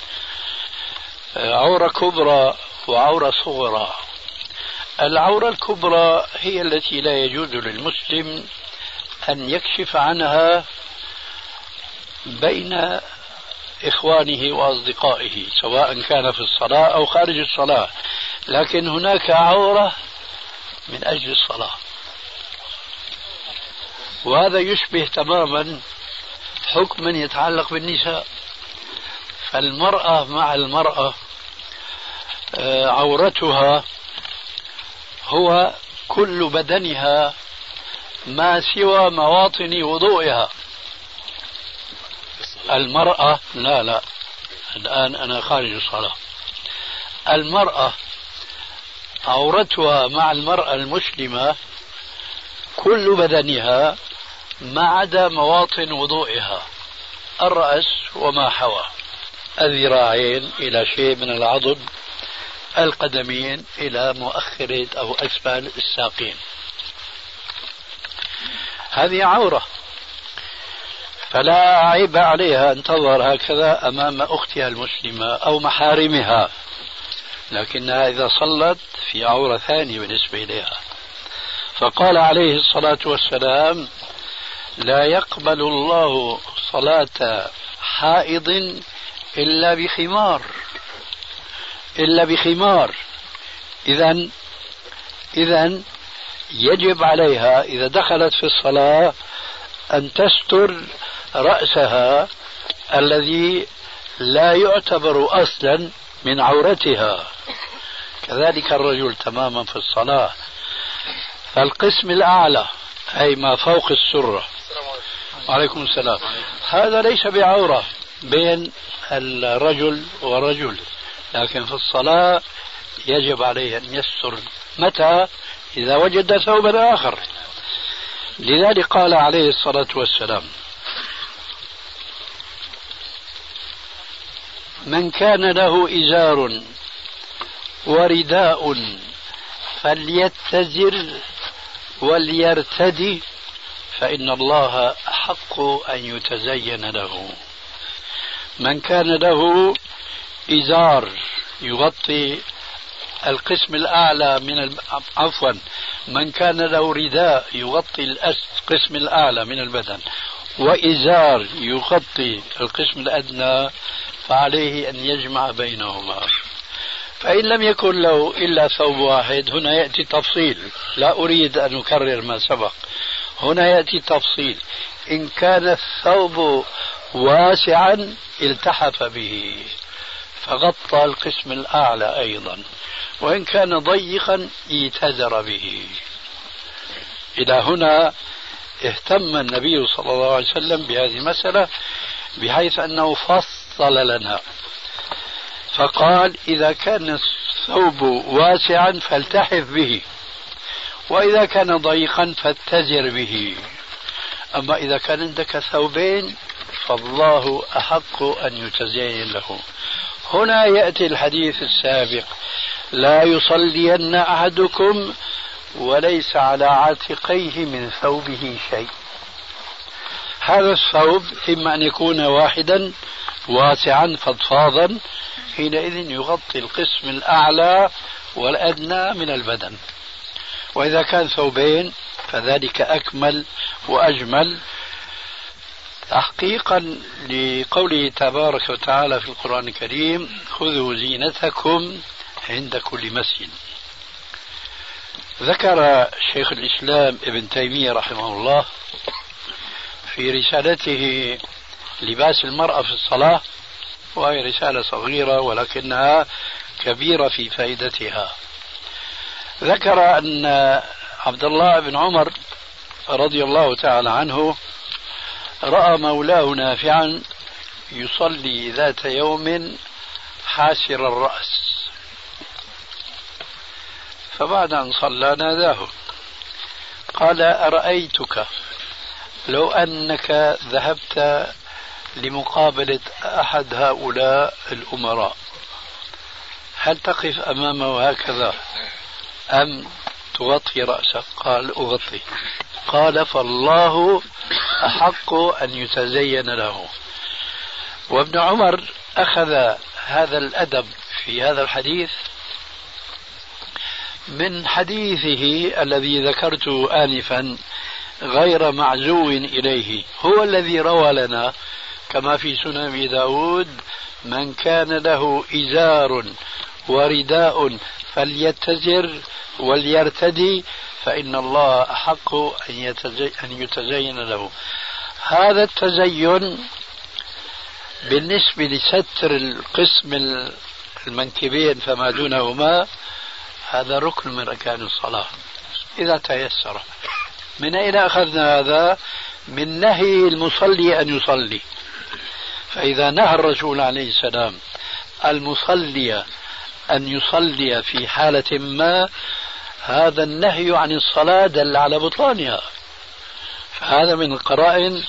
عورة كبرى وعورة صغرى. العورة الكبرى هي التي لا يجوز للمسلم أن يكشف عنها بين إخوانه وأصدقائه سواء كان في الصلاة أو خارج الصلاة، لكن هناك عورة من أجل الصلاة، وهذا يشبه تماما حكما يتعلق بالنساء. فالمرأة مع المرأة عورتها هو كل بدنها ما سوى مواطن وضوئها. المرأة لا الآن أنا خارج الصلاة. المرأة عورتها مع المرأة المسلمة كل بدنها ما عدا مواطن وضوئها: الرأس وما حوى، الذراعين إلى شيء من العضد، القدمين إلى مؤخرة أو أسفل الساقين. هذه عورة، فلا عيب عليها أن تظهر هكذا أمام أختها المسلمة أو محارمها، لكنها إذا صلت في عورة ثانية بالنسبة إليها. فقال عليه الصلاة والسلام: لا يقبل الله صلاة حائض إلا بخمار. إذن يجب عليها إذا دخلت في الصلاة أن تستر رأسها الذي لا يعتبر أصلا من عورتها، كذلك الرجل تماما في الصلاة. فالقسم الأعلى أي ما فوق السرة، وعليكم السلام، هذا ليس بعورة بين الرجل ورجل، لكن في الصلاة يجب عليه أن يستر. متى؟ إذا وجد ثوبا آخر. لذلك قال عليه الصلاة والسلام: من كان له إزار ورداء فليتزر وليرتدي فإن الله أحق أن يتزين له. من كان له إزار يغطي القسم الأعلى من من كان له رداء يغطي القسم الأعلى من البدن وإزار يغطي القسم الأدنى، فعليه أن يجمع بينهما. فإن لم يكن له إلا ثوب واحد، هنا يأتي تفصيل، لا أريد أن أكرر ما سبق، هنا يأتي تفصيل. إن كان الثوب واسعا التحف به فغطى القسم الأعلى أيضا، وإن كان ضيقا اعتذر به. إلى هنا اهتم النبي صلى الله عليه وسلم بهذه المسألة بحيث أنه فصل لنا فقال: إذا كان الثوب واسعا فالتحف به، وإذا كان ضيقا فاتزر به. أما إذا كان عندك ثوبين فالله أحق أن يتزين له. هنا يأتي الحديث السابق: لا يصلين أحدكم وليس على عاتقيه من ثوبه شيء. هذا الثوب إما أن يكون واحدا واسعا فضفاضا، حينئذ يغطي القسم الأعلى والأدنى من البدن، وإذا كان ثوبين فذلك أكمل وأجمل، تحقيقا لقوله تبارك وتعالى في القرآن الكريم: خذوا زينتكم عند كل مسجد. ذكر شيخ الإسلام ابن تيمية رحمه الله في رسالته لباس المرأة في الصلاة، وهي رسالة صغيرة ولكنها كبيرة في فائدتها، ذكر أن عبد الله بن عمر رضي الله تعالى عنه رأى مولاه نافعا يصلي ذات يوم حاسر الرأس، فبعد أن صلى ناداه قال: أرأيتك لو أنك ذهبت لمقابلة أحد هؤلاء الأمراء هل تقف أمامه هكذا أم تغطي رأسك؟ قال: أغطي. قال: فالله أحق أن يتزين له. وابن عمر أخذ هذا الأدب في هذا الحديث من حديثه الذي ذكرته آنفا غير معزو إليه، هو الذي روى لنا كما في سنن أبي داود: من كان له إزار ورداء فليتزر وليرتدي فإن الله أحق أن يتزين له. هذا التزين بالنسبة لستر القسم المنكبين فما دونهما هذا ركن من أركان الصلاة إذا تيسر. من أين أخذنا هذا؟ من نهي المصلي أن يصلي. فإذا نهى الرسول عليه السلام المصلي أن يصلي في حالة ما، هذا النهي عن الصلاة دل على بطلانها. فهذا من القرائن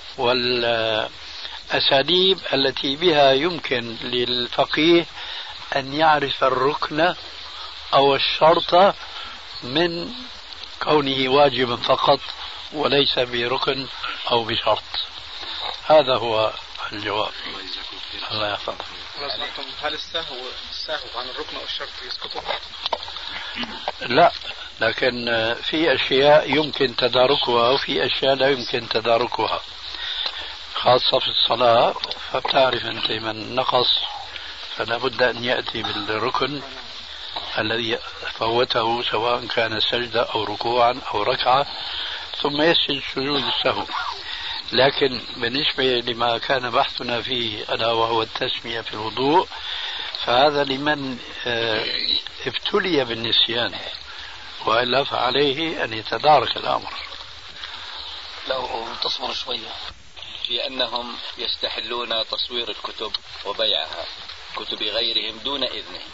والأساليب التي بها يمكن للفقيه أن يعرف الركن أو الشرط من كونه واجبا فقط وليس بركن أو بشرط. هذا هو الجواب. الله يحفظك. هل السهو عن الركن أو الشرط يسقط؟ لا، لكن في أشياء يمكن تداركها وفي أشياء لا يمكن تداركها، خاصة في الصلاة. فبتعرف أنت من نقص فلا بد أن يأتي بالركن، الذي فوته سواء كان سجدة أو ركوعا أو ركعة ثم يسجد سجود السهو. لكن بالنسبة لما كان بحثنا فيه ألا وهو التسمية في الوضوء فهذا لمن ابتلي بالنسيان، وإلا فعليه أن يتدارك الأمر. لو تصبر شوية في أنهم يستحلون تصوير الكتب وبيعها كتب غيرهم دون إذنهم.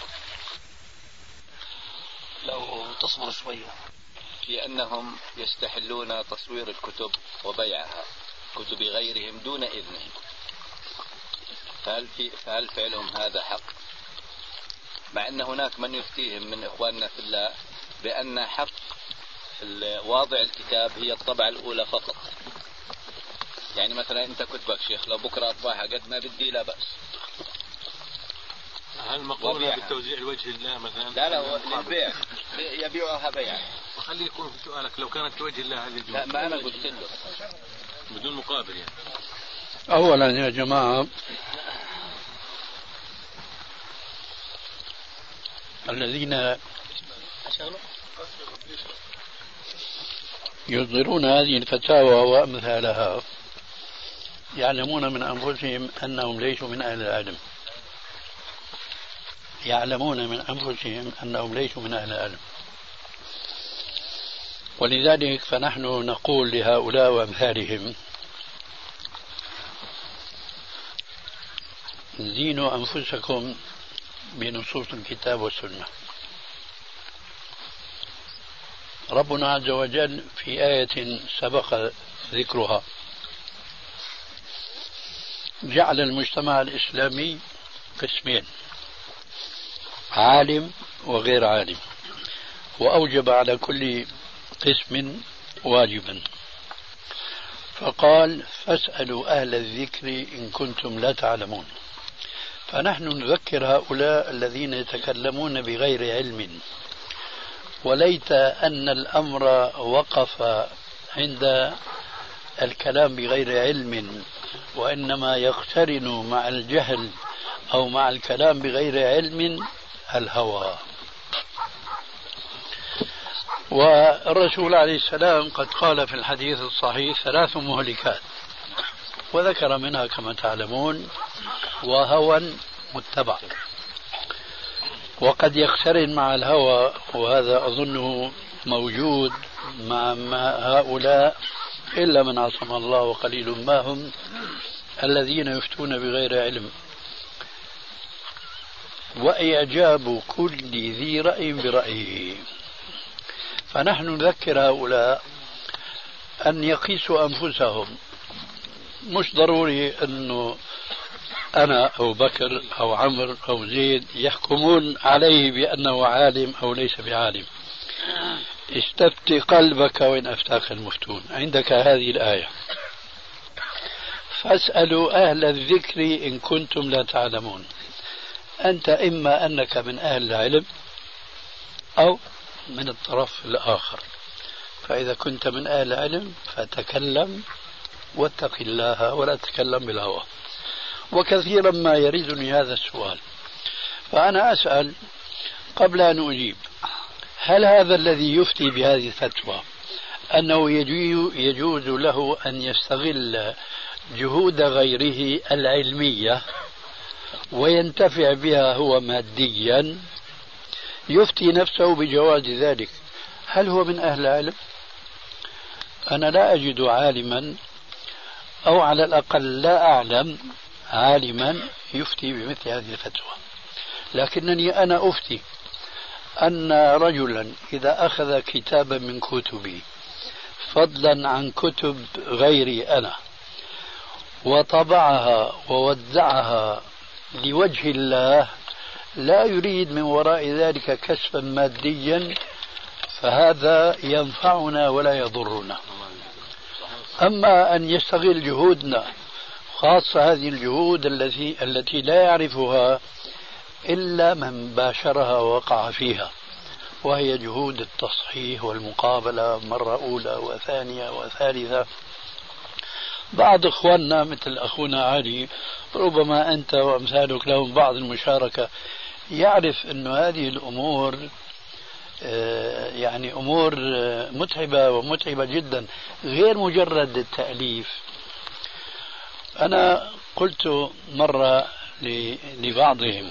لو تصبر شوية في أنهم يستحلون تصوير الكتب وبيعها كتب غيرهم دون إذنهم، فهل فعلهم هذا حق؟ مع أن هناك من يفتيهم من إخواننا في الله بأن حق واضع الكتاب هي الطبعة الأولى فقط. يعني مثلا أنت كتبك شيخ لو بكرة أطبعها قد ما بدي لا بأس. هل مقرونة بالتوزيع لوجه الله مثلا؟ لا للبيع، يبيعها بيعا. وخلي يكون في سؤالك لو كانت لوجه الله هذه الجملة. لا ما أنا قلت له بدون مقابل يعني. أولا يا جماعة الذين يصدرون هذه الفتاوى وأمثالها يعلمون من أنفسهم أنهم ليسوا من أهل العلم، يعلمون من أنفسهم أنهم ليسوا من أهل العلم. ولذلك فنحن نقول لهؤلاء وأمثالهم زينوا أنفسكم بنصوص الكتاب والسنة. ربنا عز وجل في آية سبق ذكرها جعل المجتمع الإسلامي قسمين، عالم وغير عالم، وأوجب على كل قسم واجبا، فقال فاسألوا أهل الذكر إن كنتم لا تعلمون. فنحن نذكر هؤلاء الذين يتكلمون بغير علم، وليت أن الأمر وقف عند الكلام بغير علم، وإنما يقترن مع الجهل أو مع الكلام بغير علم الهوى. والرسول عليه السلام قد قال في الحديث الصحيح 3 مهلكات، وذكر منها كما تعلمون وهوى متبع. وقد يقترن مع الهوى، وهذا أظنه موجود مع هؤلاء إلا من عصم الله وقليل ما هم الذين يفتون بغير علم، وإعجاب كل ذي رأي برأيه. فنحن نذكر هؤلاء أن يقيسوا أنفسهم. مش ضروري أنه أنا أو بكر أو عمرو أو زيد يحكمون عليه بأنه عالم أو ليس بعالم. استفت قلبك وإن أفتاك المفتون. عندك هذه الآية فاسألوا أهل الذكر إن كنتم لا تعلمون. أنت إما أنك من أهل العلم أو من الطرف الآخر، فإذا كنت من أهل العلم فتكلم واتق الله ولا تتكلم بالهوى. وكثيرا ما يريدني هذا السؤال، فأنا أسأل قبل أن أجيب: هل هذا الذي يفتي بهذه الفتوى أنه يجوز له أن يستغل جهود غيره العلمية وينتفع بها هو ماديا، يفتي نفسه بجواز ذلك؟ هل هو من أهل العلم؟ أنا لا أجد عالما، أو على الأقل لا أعلم عالما يفتي بمثل هذه الفتوى. لكنني أنا أفتي أن رجلا إذا أخذ كتابا من كتبي فضلا عن كتب غيري أنا وطبعها ووزعها لوجه الله لا يريد من وراء ذلك كسبا ماديا، فهذا ينفعنا ولا يضرنا. أما أن يستغل جهودنا، خاصة هذه الجهود التي لا يعرفها إلا من باشرها ووقع فيها، وهي جهود التصحيح والمقابلة مرة أولى وثانية وثالثة. بعض إخواننا مثل أخونا علي ربما أنت وأمثالك لهم بعض المشاركة يعرف أن هذه الأمور يعني أمور متعبة ومتعبة جدا، غير مجرد التأليف. أنا قلت مرة لبعضهم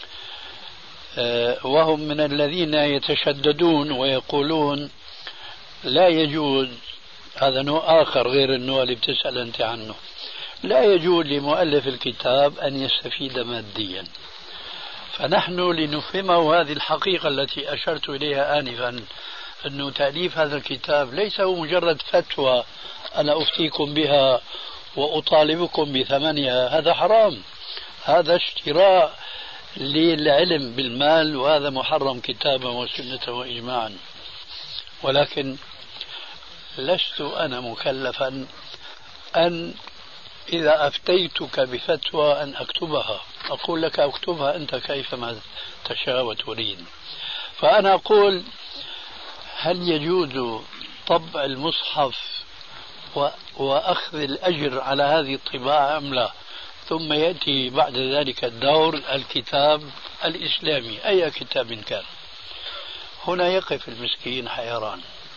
وهم من الذين يتشددون ويقولون لا يجوز، هذا نوع آخر غير النوع اللي بتسأل أنت عنه، لا يجوز لمؤلف الكتاب أن يستفيد ماديا. فنحن لنفهمه هذه الحقيقة التي أشرت إليها آنفا، أنه تأليف هذا الكتاب ليس هو مجرد فتوى أنا أفتيكم بها وأطالبكم بثمنها، هذا حرام، هذا اشتراء للعلم بالمال، وهذا محرم كتابا وسنة وإجماعا. ولكن لست أنا مكلفا أن إذا أفتيتك بفتوى أن أكتبها، أقول لك أكتبها أنت كيفما تشاء وتريد. فأنا أقول هل يجوز طبع المصحف وأخذ الأجر على هذه الطباعة أم لا؟ ثم يأتي بعد ذلك الدور الكتاب الإسلامي أي كتاب كان. هنا يقف المسكين حيران.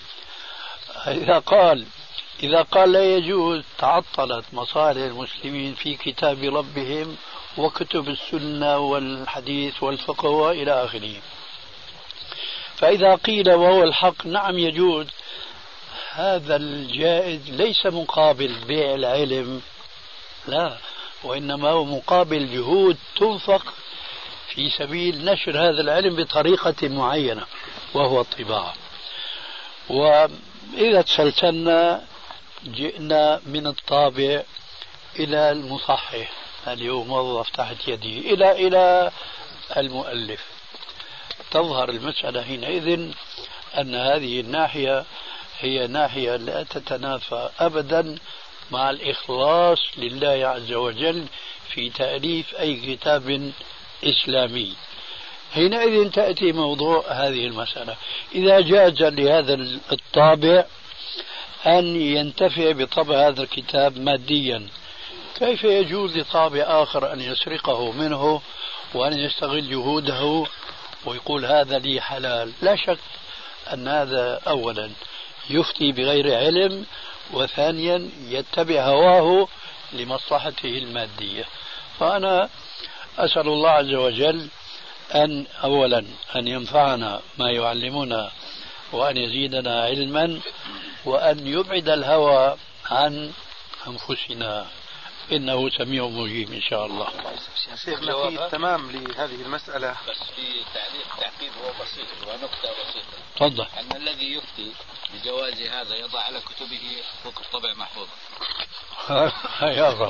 إذا قال لا يجوز، تعطلت مصالح المسلمين في كتاب ربهم وكتب السنة والحديث والفقه وإلى آخره. فإذا قيل وهو الحق نعم يجوز، هذا الجائز ليس مقابل بيع العلم، لا، وإنما هو مقابل جهود تنفق في سبيل نشر هذا العلم بطريقة معينة وهو الطباعة. وإذا تسلسلنا جئنا من الطابع إلى المصحح اليوم موظف تحت يده إلى المؤلف، تظهر المسألة حينئذ أن هذه الناحية هي ناحية لا تتنافى أبدا مع الإخلاص لله عز وجل في تأليف أي كتاب إسلامي. حينئذ تأتي موضوع هذه المسألة، إذا جاز لهذا الطابع أن ينتفع بطبع هذا الكتاب ماديا، كيف يجوز لطابع آخر أن يسرقه منه وأن يستغل جهوده ويقول هذا لي حلال؟ لا شك أن هذا أولا يفتي بغير علم، وثانيا يتبع هواه لمصلحته المادية. فأنا أسأل الله عز وجل أن أولا أن ينفعنا ما يعلمنا وأن يزيدنا علما وأن يبعد الهوى عن أنفسنا، إنه سميع مجيب إن شاء الله. شيخنا في تمام لهذه المسألة بس في تعقيب هو بسيط ونقطة بسيطة. تفضل. أن الذي يفتي بجواز هذا يضع على كتبه حقوق الطبع محفوظة. يا رب.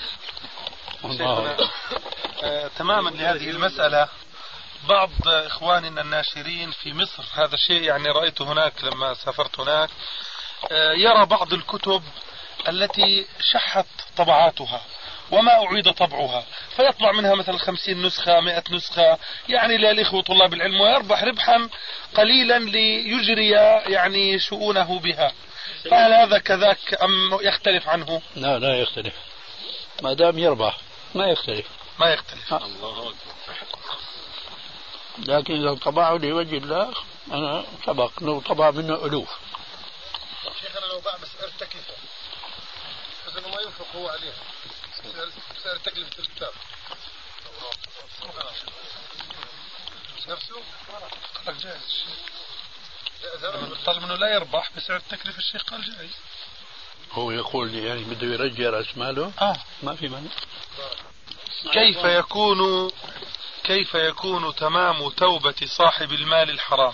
تماما لهذه المسألة، بعض إخواننا الناشرين في مصر، هذا الشيء يعني رأيته هناك لما سافرت هناك، يرى بعض الكتب التي شحت طبعاتها وما أعيد طبعها، فيطبع منها مثلا 50 نسخة 100 نسخة يعني للإخوة طلاب العلم، ويربح ربحا قليلا ليجري يعني شؤونه بها. فهل هذا كذاك أم يختلف عنه؟ لا يختلف، ما دام يربح ما يختلف. الله أكبر. لكن إذا طبعه لوجه الله أنا سبق لو طبع منه ألوف. شيخنا لو باع بسعر التكلفة، بس إنه ما ينفق هو عليها سعر تكلفة الكتاب نفسه قال جائز. طالما منه لا يربح بسعر التكلفة، الشيخ قال جائز. هو يقول يعني بده يرجع رأس ماله، ما في مانع. كيف يكون تمام توبة صاحب المال الحرام؟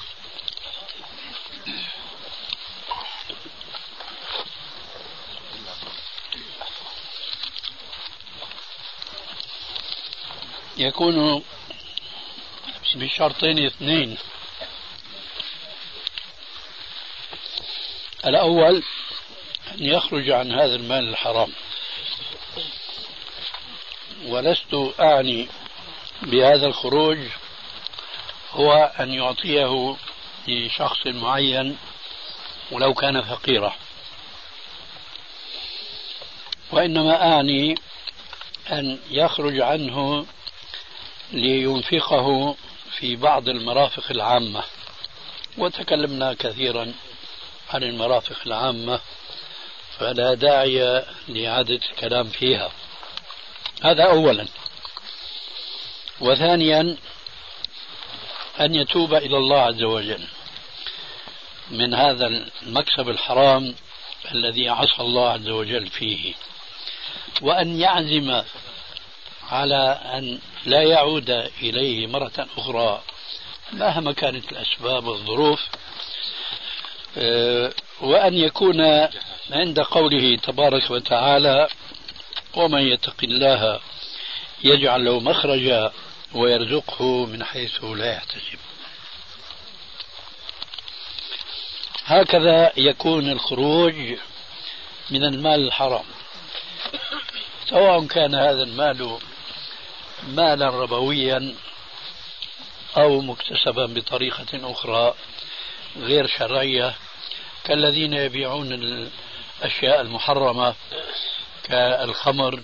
يكون بشرطين اثنين. الأول أن يخرج عن هذا المال الحرام، ولست أعني بهذا الخروج هو أن يعطيه لشخص معين ولو كان فقيرا، وإنما أعني أن يخرج عنه لينفقه في بعض المرافق العامة، وتكلمنا كثيرا عن المرافق العامة فلا داعي لإعادة الكلام فيها. هذا أولا. وثانيا أن يتوب إلى الله عز وجل من هذا المكسب الحرام الذي عصى الله عز وجل فيه، وأن يعزم على أن لا يعود إليه مرة أخرى مهما كانت الأسباب والظروف، وأن يكون عند قوله تبارك وتعالى: ومن يتق الله يجعل له مخرجا ويرزقه من حيث لا يحتسب. هكذا يكون الخروج من المال الحرام، سواء كان هذا المال مالا ربويا أو مكتسبا بطريقة أخرى غير شرعية، كالذين يبيعون الأشياء المحرمة كالخمر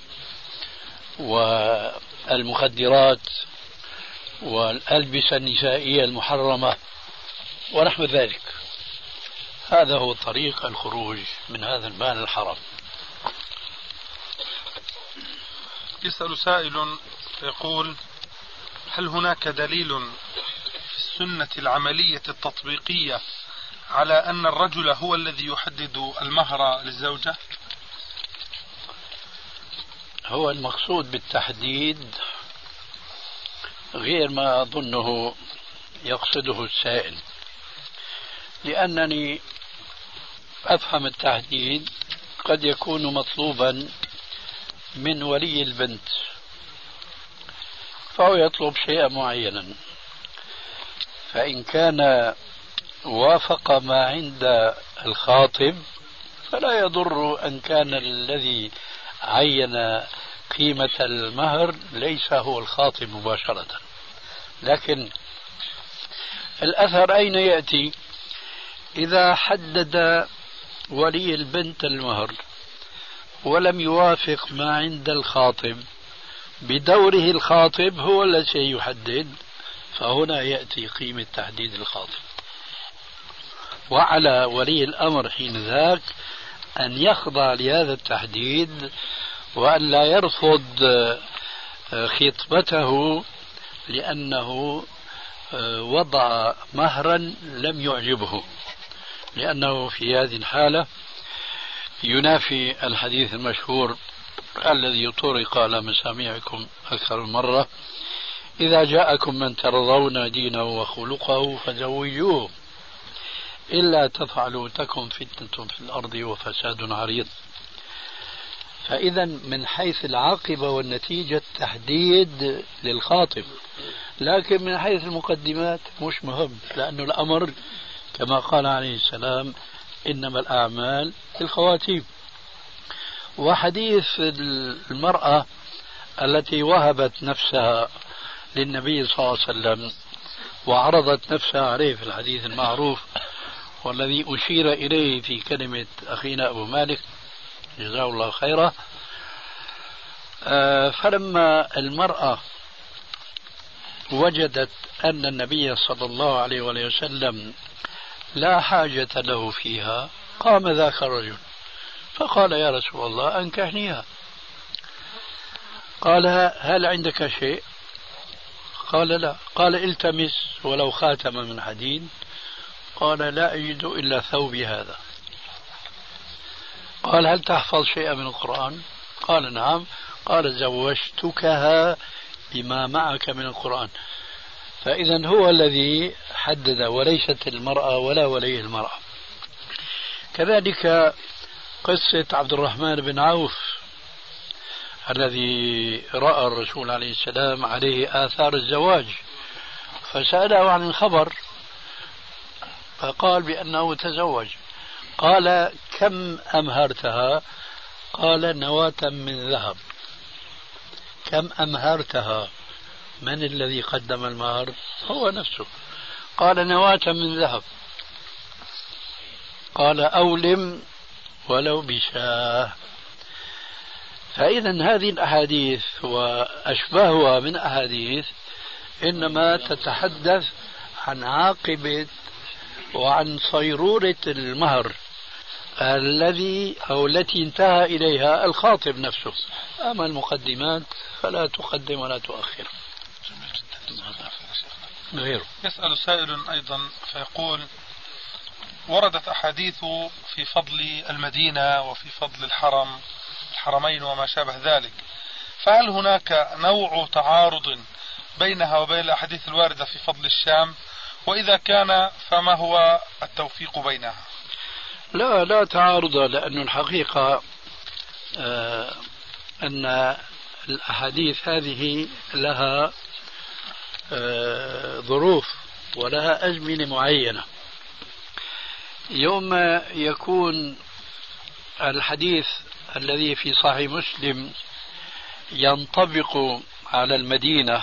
والمخدرات والألبسة النسائية المحرمة ونحو ذلك. هذا هو طريق الخروج من هذا المال الحرام. يسأل سائل يقول: هل هناك دليل في السنة العملية التطبيقية على أن الرجل هو الذي يحدد المهر للزوجة؟ هو المقصود بالتحديد غير ما أظنه يقصده السائل، لأنني أفهم التحديد قد يكون مطلوبا من ولي البنت، فهو يطلب شيئا معينا، فإن كان وافق ما عند الخاطب فلا يضر أن كان الذي عين قيمة المهر ليس هو الخاطب مباشرة. لكن الأثر أين يأتي؟ إذا حدد ولي البنت المهر ولم يوافق ما عند الخاطب، بدوره الخاطب هو الذي يحدد، فهنا يأتي قيمة تحديد الخاطب، وعلى ولي الأمر حين ذاك أن يخضع لهذا التحديد وأن لا يرفض خطبته لأنه وضع مهرا لم يعجبه، لأنه في هذه الحالة ينافي الحديث المشهور الذي طرق على مسامعكم أكثر من مرة: إذا جاءكم من ترضون دينه وخلقه فزوجوه، إلا تفعلوا تكن فتنة في الأرض وفساد عريض. فإذا من حيث العاقبة والنتيجة تحديد للخاطب، لكن من حيث المقدمات مش مهم، لأنه الأمر كما قال عليه السلام: إنما الأعمال بالخواتيم. وحديث المرأة التي وهبت نفسها للنبي صلى الله عليه وسلم وعرضت نفسها عليه في الحديث المعروف والذي أشير إليه في كلمة أخينا أبو مالك جزاه الله خيرا، فلما المرأة وجدت أن النبي صلى الله عليه وسلم لا حاجة له فيها، قام ذاك الرجل فقال: يا رسول الله أنكحنيها. قال: هل عندك شيء؟ قال: لا. قال: التمس ولو خاتم من حديد. قال: لا أجد إلا ثوبي هذا. قال: هل تحفظ شيئا من القرآن؟ قال: نعم. قال: زوجتكها بما معك من القرآن. فإذا هو الذي حدد وليست المرأة ولا ولي المرأة. كذلك قصة عبد الرحمن بن عوف الذي رأى الرسول عليه السلام عليه آثار الزواج، فسأله عن الخبر فقال بأنه تزوج. قال: كم أمهرتها؟ قال: نواة من ذهب. كم أمهرتها؟ من الذي قدم المهر؟ هو نفسه. قال: نواة من ذهب. قال: أولم ولو بشاه. فإذا هذه الأحاديث وأشباهها من أحاديث إنما تتحدث عن عاقبة وعن صيرورة المهر الذي أو التي انتهى إليها الخاطب نفسه. أما المقدمات فلا تقدم ولا تؤخر. غيره. يسأل سائل أيضا فيقول: وردت أحاديث في فضل المدينة وفي فضل الحرمين وما شابه ذلك، فهل هناك نوع تعارض بينها وبين الأحاديث الواردة في فضل الشام؟ وإذا كان فما هو التوفيق بينها؟ لا تعارض، لأن الحقيقة أن الأحاديث هذه لها ظروف ولها أزمنة معينة. يوم يكون الحديث الذي في صحيح مسلم ينطبق على المدينة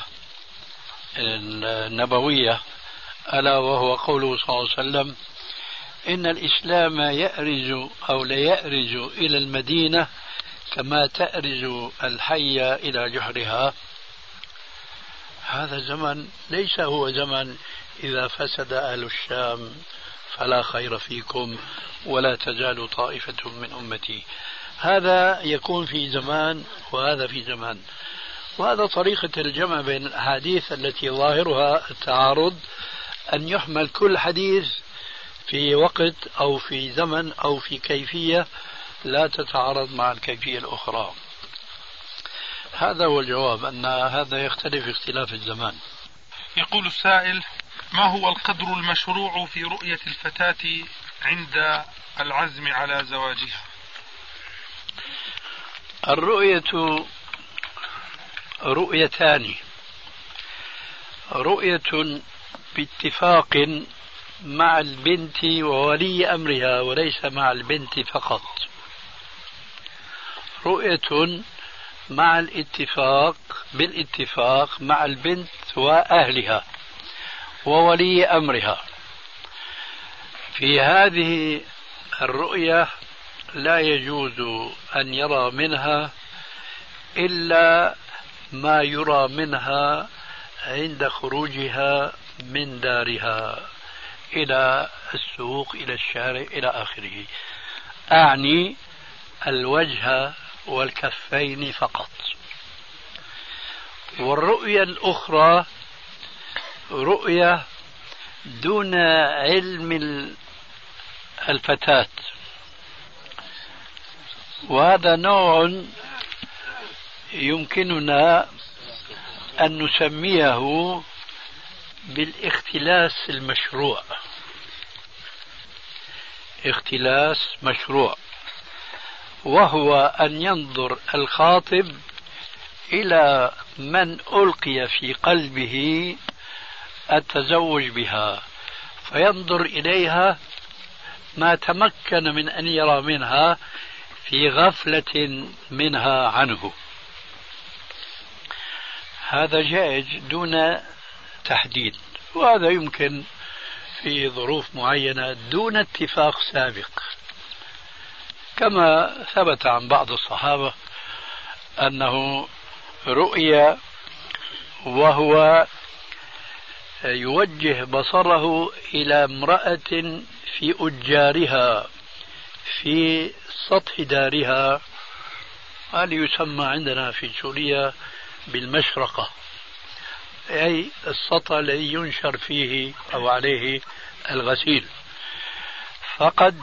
النبوية، ألا وهو قوله صلى الله عليه وسلم: إن الإسلام يأرج أو لا يأرج إلى المدينة كما تأرج الحية إلى جحرها. هذا زمن ليس هو زمن إذا فسد أهل الشام فلا خير فيكم ولا تزال طائفة من أمتي. هذا يكون في زمان وهذا في زمان. وهذا طريقة الجمع بين الأحاديث التي ظاهرها التعارض، أن يحمل كل حديث في وقت أو في زمن أو في كيفية لا تتعارض مع الكيفية الأخرى. هذا هو الجواب، أن هذا يختلف اختلاف الزمان. يقول السائل: ما هو القدر المشروع في رؤية الفتاة عند العزم على زواجها؟ الرؤية رؤيتان: رؤية باتفاق مع البنت وولي أمرها وليس مع البنت فقط، رؤية مع بالاتفاق مع البنت وأهلها وولي أمرها. في هذه الرؤية لا يجوز أن يرى منها إلا ما يرى منها عند خروجها من دارها إلى السوق إلى الشارع إلى آخره، أعني الوجه والكفين فقط. والرؤية الأخرى رؤية دون علم الفتاة، وهذا نوع يمكننا أن نسميه بالاختلاس المشروع. اختلاس مشروع، وهو أن ينظر الخاطب إلى من ألقي في قلبه التزوج بها، فينظر إليها ما تمكن من أن يرى منها في غفلة منها عنه. هذا جائز دون تحديد، وهذا يمكن في ظروف معينة دون اتفاق سابق، كما ثبت عن بعض الصحابة أنه رؤيا وهو يوجه بصره إلى امرأة في أجارها في سطح دارها، هذا يسمى عندنا في سوريا بالمشرقة، أي السطح الذي ينشر فيه أو عليه الغسيل. فقد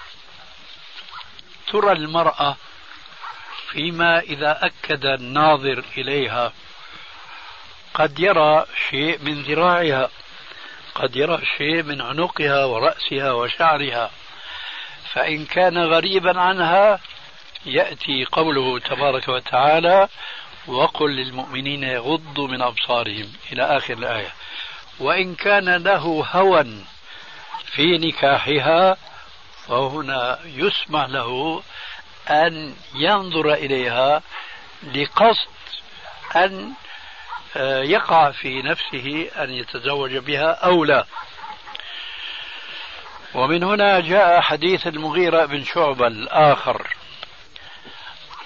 ترى المرأة فيما إذا أكد الناظر إليها قد يرى شيء من ذراعها، قد يرى شيء من عنقها ورأسها وشعرها، فإن كان غريبا عنها يأتي قوله تبارك وتعالى: وقل للمؤمنين يغضوا من أبصارهم إلى آخر الآية. وإن كان له هوى في نكاحها فهنا يسمح له أن ينظر إليها لقصد أن يقع في نفسه أن يتزوج بها أو لا. ومن هنا جاء حديث المغيرة بن شعبة الآخر،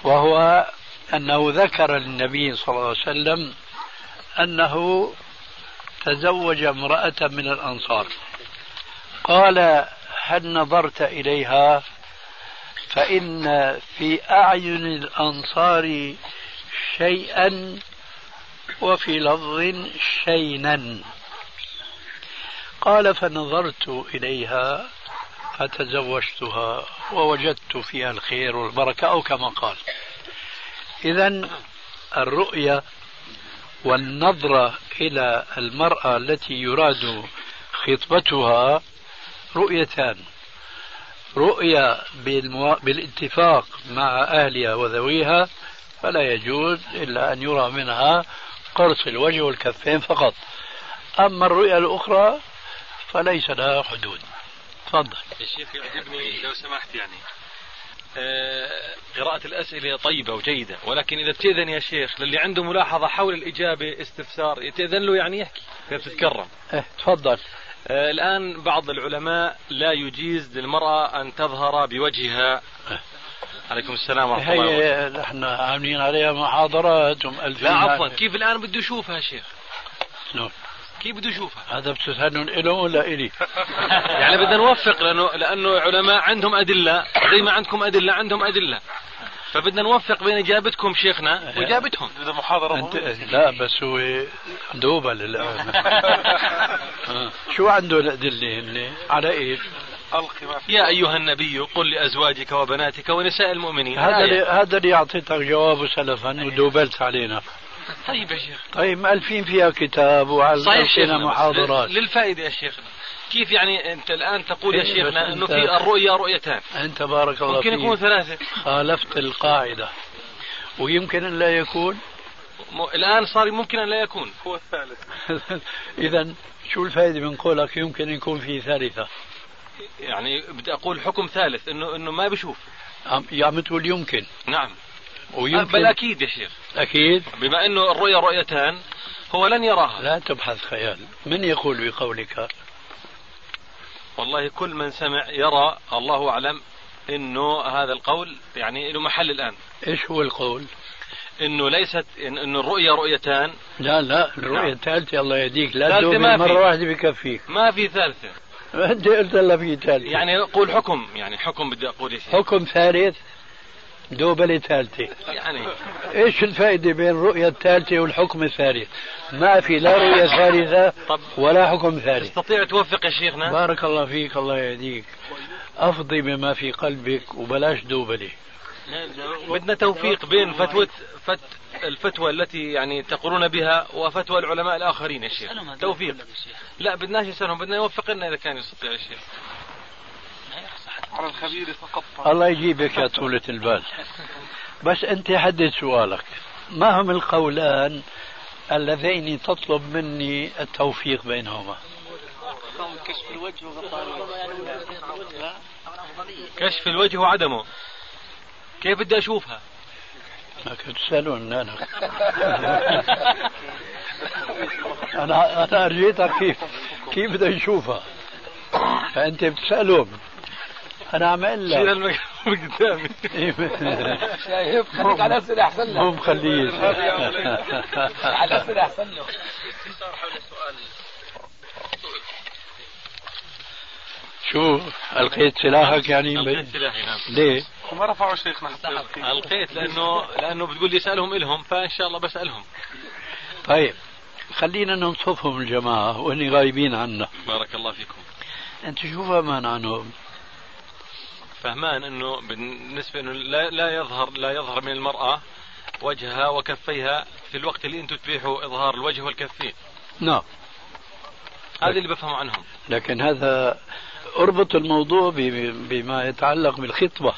وهو أنه ذكر للنبي صلى الله عليه وسلم أنه تزوج امرأة من الأنصار، قال هل نظرت إليها؟ فإن في أعين الأنصار شيئا وفي لفظ شينا. قال فنظرت إليها فتزوجتها ووجدت فيها الخير والبركة، أو كما قال. إذن الرؤية والنظرة إلى المرأة التي يراد خطبتها رؤيتان: رؤية بالاتفاق مع أهلها وذويها، فلا يجوز إلا أن يرى منها قرص الوجه والكفين فقط. أما الرؤية الأخرى فليس لها حدود. تفضل يا شيخ. يعجبني لو سمحت يعني قراءة الأسئلة طيبة وجيدة، ولكن إذا بتأذن يا شيخ للي عنده ملاحظة حول الإجابة استفسار يتأذن له يعني يحكي بتتكرم. تفضل. الآن بعض العلماء لا يجيز للمرأة أن تظهر بوجهها. عليكم السلام ورحمة الله وبركاته. نحن عاملين عليها محاضرات ومؤلفين. لا عفوا، كيف الآن بده يشوفها يا شيخ؟ كيف بده يشوفها؟ هذا بتسألون إله ولا إلي؟ يعني بدنا نوفق، لأنه علماء عندهم أدلة زي ما عندكم أدلة، عندهم أدلة، فبدنا نوفق بين إجابتكم شيخنا وإجابتهم. إذا محاضرة لا بس هو دوبل الآن. شو عنده الأدلة على إيش؟ يا أيها النبي قل لأزواجك وبناتك ونساء المؤمنين. هذا اللي أعطيتك جوابه سلفا ودوبلت علينا. طيب يا شيخ. طيب مألفين فيها كتاب وعلمنا محاضرات للفائدة يا شيخ. كيف يعني أنت الآن تقول يا شيخنا أنه في الرؤيا رؤيتان؟ أنت بارك الله فيك ممكن يكون ثلاثة. خالفت القاعدة، ويمكن أن لا يكون. الآن صار ممكن أن لا يكون، هو الثالث. إذا شو الفائدة من قولك يمكن يكون في ثالثة؟ يعني بدي أقول حكم ثالث إنه ما بيشوف. عم تقول يمكن. نعم. ويمكن بل أكيد يا شيخ. أكيد. بما أنه الرؤيا رؤيتان هو لن يراها. لا تبحث خيال. من يقول بقولك؟ والله كل من سمع يرى، الله أعلم إنه هذا القول يعني له محل الآن. إيش هو القول؟ إنه ليست إنه الرؤيا رؤيتان. لا الرؤيا الثالثة الله يهديك، لا تدوب مرة واحدة بكفيك. ما في ثالثة. أنت قلت لا في ثالثة. يعني أقول حكم، يعني حكم بدي أقول شيء. حكم ثالث دوبلة ثالثة. يعني ايش الفائدة بين الرؤية الثالثة والحكم الثالث؟ ما في لا رؤية ثالثة ولا حكم ثالث. تستطيع توفق يا شيخنا؟ بارك الله فيك، الله يهديك. افضي بما في قلبك وبلاش دوبلة. بدنا توفيق بين الفتوى التي يعني تقولون بها وفتوى العلماء الآخرين يا شيخ. توفيق. لا بدناش نسألهم، بدنا يوفق لنا إذا كان يستطيع يا شيخ. على الخبير فقط. الله يجيبك يا طولة البال. بس أنت حدد سؤالك، ما هم القولان اللذين تطلب مني التوفيق بينهما؟ كشف الوجه وغطاء الوجه. كشف الوجه وعدمه، كيف بدي أشوفها؟ ما كنت تسألون أنا أرجيتك كيف بدي أشوفها، فأنت بتسألهم. أنا عمل لك شيل الميكروفون قدامي. شايف خليك على أسئلة أحسن له. مو مخليه على أسئلة أحسن له. شو ألقيت سلاحك يعني؟ ألقيت سلاحي نعم. ليه؟ ما رفعوا شيخنا حتى ألقيت لأنه بتقول لي اسألهم إلهم، فإن شاء الله بسألهم. طيب خلينا ننصفهم الجماعة وإني غايبين عنا. بارك الله فيكم. أنت شو فهمان عنهم؟ فهمان انه بالنسبه انه لا يظهر من المراه وجهها وكفيها في الوقت اللي انتم تبيحوا اظهار الوجه والكفين. نعم. هذا اللي بفهمه عنهم. لكن هذا اربط الموضوع بما يتعلق بالخطبه،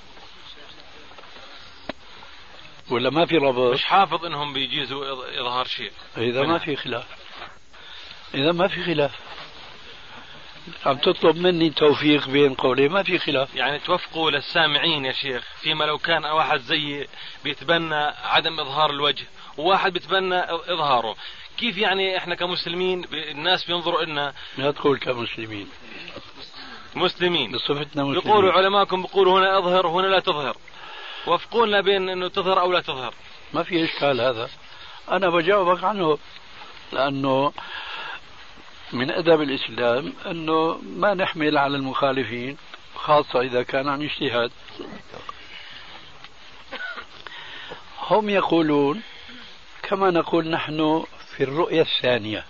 ولا ما في ربط؟ مش حافظ انهم بيجيزوا اظهار شيء. اذا ما في خلاف، اذا ما في خلاف عم تطلب مني توفيق بين قولي، ما في خلاف. يعني توفقوا للسامعين يا شيخ فيما لو كان واحد زي بيتبنى عدم إظهار الوجه وواحد بيتبنى إظهاره، كيف يعني إحنا كمسلمين الناس بينظروا إلنا؟ لا تقول كمسلمين، مسلمين بصفتنا مسلمين. يقولوا علماءكم بيقولوا هنا اظهر وهنا لا تظهر، وفقونا بين انه تظهر او لا تظهر. ما في اشكال هذا، انا بجاوبك عنه، لانه من أدب الإسلام أنه ما نحمل على المخالفين، خاصة إذا كان عن اجتهاد. هم يقولون كما نقول نحن في الرؤية الثانية.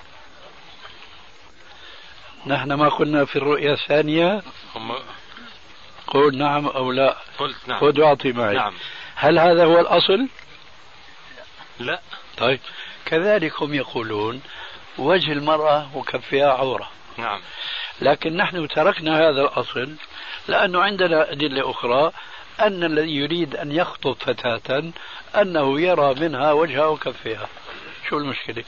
نحن ما قلنا في الرؤية الثانية؟ قل نعم أو لا. قلت نعم. خذ واعطي معي. نعم. هل هذا هو الأصل؟ لا. طيب كذلك هم يقولون وجه المرأة وكفها عورة. نعم. لكن نحن تركنا هذا الأصل لأنه عندنا أدلة أخرى أن الذي يريد أن يخطب فتاة أنه يرى منها وجهها وكفها. شو المشكلة؟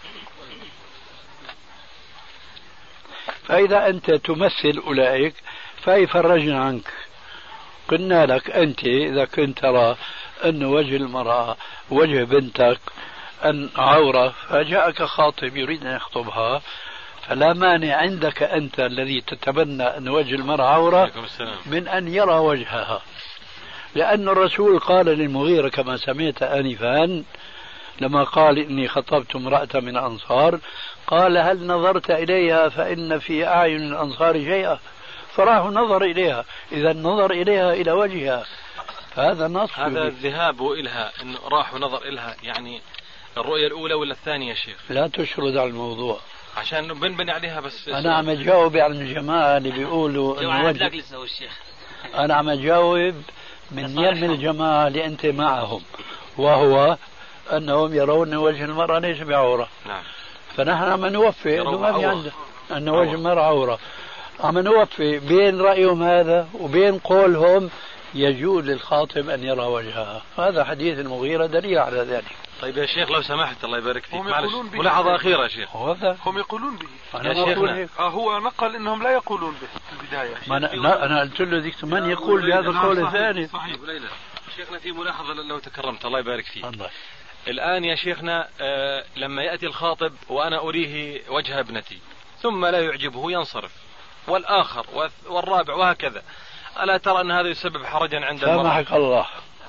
فإذا أنت تمثل أولئك فيفرجنا عنك. قلنا لك أنت إذا كنت ترى أن وجه المرأة وجه بنتك أن عورة فجاءك خاطب يريد أن يخطبها، فلا مانع عندك أنت الذي تتبنى أن وجه المرأة عورة من أن يرى وجهها، لأن الرسول قال للمغيرة كما سمعت آنفا لما قال إني خطبت امرأة من أنصار، قال هل نظرت إليها فإن في أعين الأنصار شيئا، فراه نظر إليها، إذا نظر إليها إلى وجهها، هذا نص. هذا الذهاب إلها إنه راح ونظر إلها، يعني الرؤية الأولى ولا الثانية يا شيخ؟ لا تشرد على الموضوع عشان بنبني عليها بس. أنا عم أجاوب على الجماعة اللي بيقولوا إنه وجه. أنا عم أجاوب من يم الجماعة اللي أنت معهم، وهو أنهم يرون وجه المرأة ليس بعورة. نعم. فنحن عم نوفق أنه ما في عندنا أن وجه المرأة عورة، عم نوفق بين رأيهم هذا وبين قولهم يجوز للخاطب أن يرى وجهها. هذا حديث المغيرة دليل على ذلك. طيب يا شيخ لو سمحت الله يبارك فيك، ملاحظة أخيرة يا شيخ. هم يقولون به. أنا شيخنا هو نقل إنهم لا يقولون به في البداية. أنا قلت له ذيك من يقول بهذا القول الثاني. صحيح. شيخنا في ملاحظة لو تكرمت الله يبارك فيك. الله. الآن يا شيخنا لما يأتي الخاطب وأنا أريه وجه ابنتي ثم لا يعجبه ينصرف، والآخر والرابع وهكذا، ألا ترى أن هذا يسبب حرجا عند المرأة؟ سامحك الله،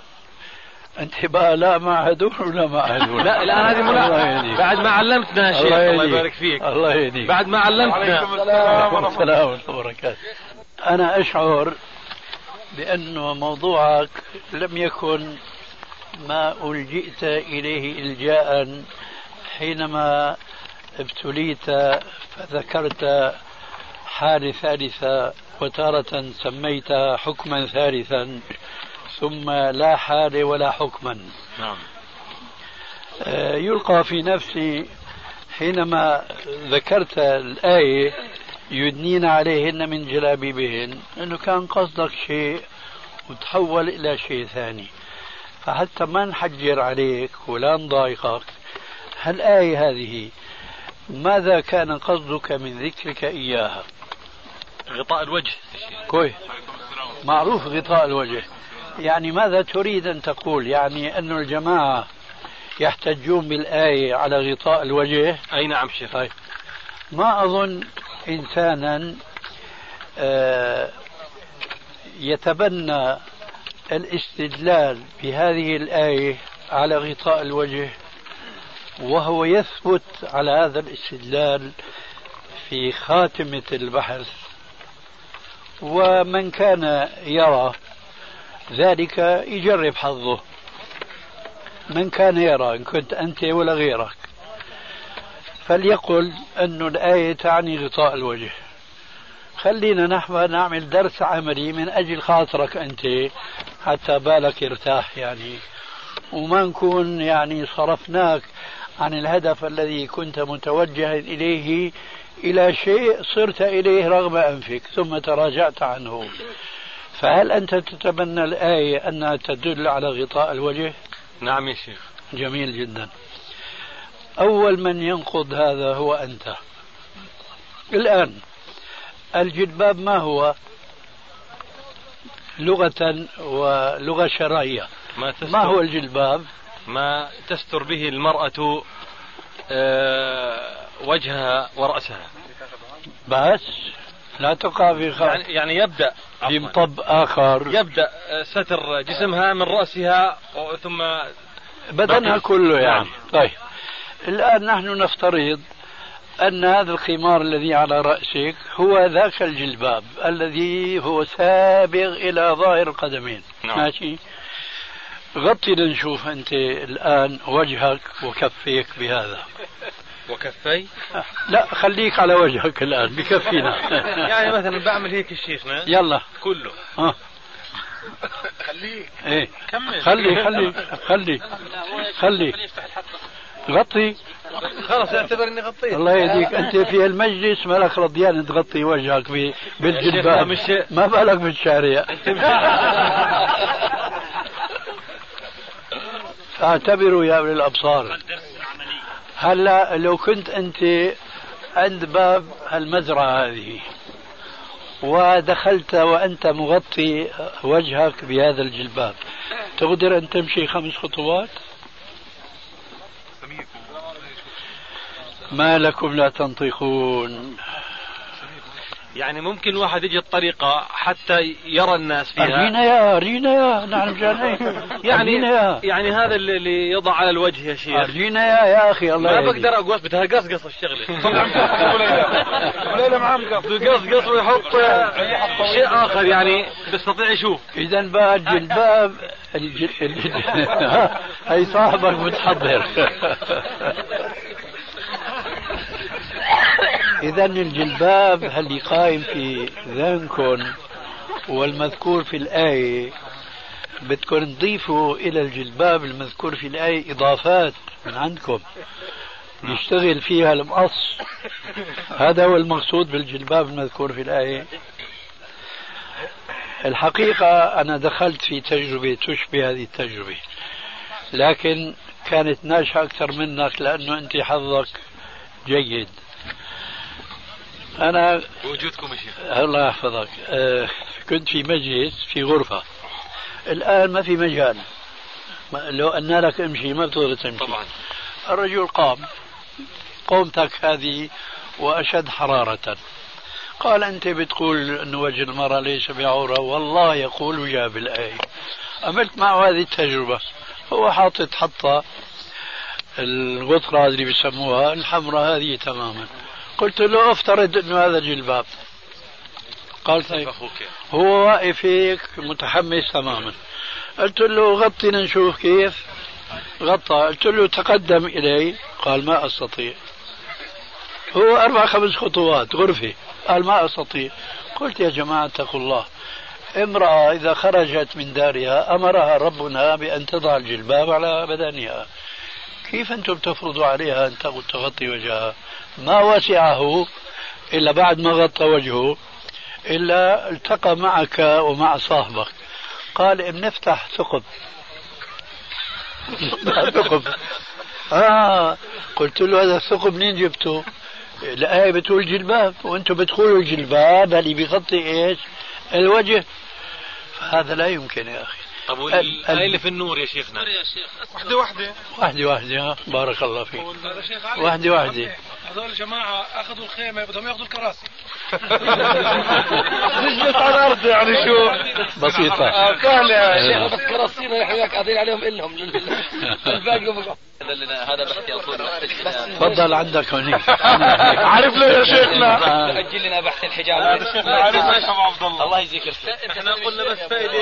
أنت بقى لا مع هذول ولا مع هذول. لا الآن هذه ملاحظة بعد ما علمتنا يا شيخ الله يبارك فيك. الله يهديك. بعد ما علمتنا. السلام ورحمة الله وبركاته. أنا أشعر بأن موضوعك لم يكن ما ألجئت إليه إلجاء حينما ابتليت فذكرت حالة ثالثة وتارة سميت حكما ثالثا ثم لا حالة ولا حكما. نعم. يلقى في نفسي حينما ذكرت الآية يدنين عليهن من جلابيبهن أنه كان قصدك شيء وتحول إلى شيء ثاني، فحتى ما نحجر عليك ولا نضايقك، هالآية هذه ماذا كان قصدك من ذكرك إياها؟ غطاء الوجه. كويس، معروف غطاء الوجه، يعني ماذا تريد أن تقول؟ يعني أن الجماعة يحتجون بالآية على غطاء الوجه؟ أي نعم شيخ. طيب. ما أظن إنسانا يتبنى الاستدلال بهذه الآية على غطاء الوجه وهو يثبت على هذا الاستدلال في خاتمة البحث، ومن كان يرى ذلك يجرب حظه، من كان يرى إن كنت أنت ولا غيرك فليقل أن الآية تعني غطاء الوجه. خلينا نحن نعمل درس عملي من أجل خاطرك أنت حتى بالك يرتاح، يعني وما نكون يعني صرفناك عن الهدف الذي كنت متوجها إليه إلى شيء صرت إليه رغم أنفك ثم تراجعت عنه. فهل أنت تتبنى الآية أنها تدل على غطاء الوجه؟ نعم يا شيخ. جميل جدا. أول من ينقض هذا هو أنت. الآن الجلباب ما هو لغة ولغة شرعية؟ ما هو الجلباب؟ ما تستر به المرأة وجهها ورأسها بس، لا تقع في يعني يبدأ بمطب آخر، يبدأ ستر جسمها من رأسها ثم بدنها كله يعني. طيب الآن نحن نفترض أن هذا الخمار الذي على رأسك هو ذاك الجلباب الذي هو سابغ إلى ظاهر القدمين. نعم. ماشي. غطي لنشوف أنت الآن وجهك وكفيك بهذا. وكفي؟ لا خليك على وجهك الآن بكفينا. يعني مثلا بعمل هيك الشيخنا يلا كله. خليه. ايه كمل. خلي غطي. خلاص اعتبر اني غطيت. الله يهديك، انت في المجلس مالك رضيان تغطي وجهك بالجلباب، ما بالك بالشارع. اعتبروا يا اولي الابصار. هلا لو كنت انت عند باب المزرعه هذه ودخلت وأنت مغطي وجهك بهذا الجلباب، تقدر أن تمشي 5 خطوات؟ ما لكم لا تنطقون؟ يعني ممكن الواحد يجي الطريقة حتى يرى الناس فيها. أرينا يا نحن جانين. يعني هذا اللي يضع على الوجه يا شيخ. أرينا يا أخي. الله ما بقدر أقص، بدها قص الشغلة. ولا معاه قص ويحط شيء آخر يعني بيستطيع يشوف. إذا بقى الجلباب هي صاحبك متحضر. إذا الجلباب اللي قائم في ذهنكم والمذكور في الآية بدكم تضيفوا إلى الجلباب المذكور في الآية إضافات من عندكم يشتغل فيها المقص. هذا هو المقصود بالجلباب المذكور في الآية. الحقيقة أنا دخلت في تجربة تشبه هذه التجربة، لكن كانت ناجحة أكثر منك لأنه أنت حظك جيد. أنا وجودكم يا شيخ الله يحفظك كنت في مجلس في غرفة، الآن ما في مجال، لو أن لك امشي ما بتقدر تمشي طبعا. الرجل قام قومتك هذه وأشد حرارة، قال أنت بتقول أن وجه المرأة ليس بعورة، والله يقول وجاب الآية. عملت معه هذه التجربة، هو حاطط حطة الغطرة اللي بيسموها الحمراء هذه تماما، قلت له افترض انه هذا جلباب. قال طيب. هو واقف هيك متحمس تماما، قلت له غطي نشوف كيف. غطى، قلت له تقدم الي، قال ما استطيع. هو 4-5 خطوات غرفة، قال ما استطيع. قلت يا جماعة اتقوا الله، امرأة إذا خرجت من دارها أمرها ربنا بأن تضع الجلباب على بدنها، كيف أنتم تفرضوا عليها أن تغطي وجهها؟ ما وسعه إلا بعد ما غطى وجهه إلا التقى معك ومع صاحبك، قال بنفتح ثقب. قلت له هذا الثقب منين جبته؟ الآية بتقول جلباب وأنتم بتقولوا الجلباب اللي بيغطي إيش؟ الوجه. فهذا لا يمكن يا أخي. طب والآية اللي في النور يا شيخنا؟ واحدة بارك الله فيك. واحدة هذول الجماعة أخذوا الخيمة بدهم يأخذوا الكراسي. نجلس على الأرض يعني شو بسيطة. سهلة يا شيخ، بس كراسينا نحن قاعدين عليهم إلهم الباقي. هذا باحتياط تفضل عندك هنيك. عارف له يا شيخنا. أجل لنا بحث الحجاب. عارف ليش أبو عبد الله؟ الله يجزيك الخير. احنا قلنا بس فائدة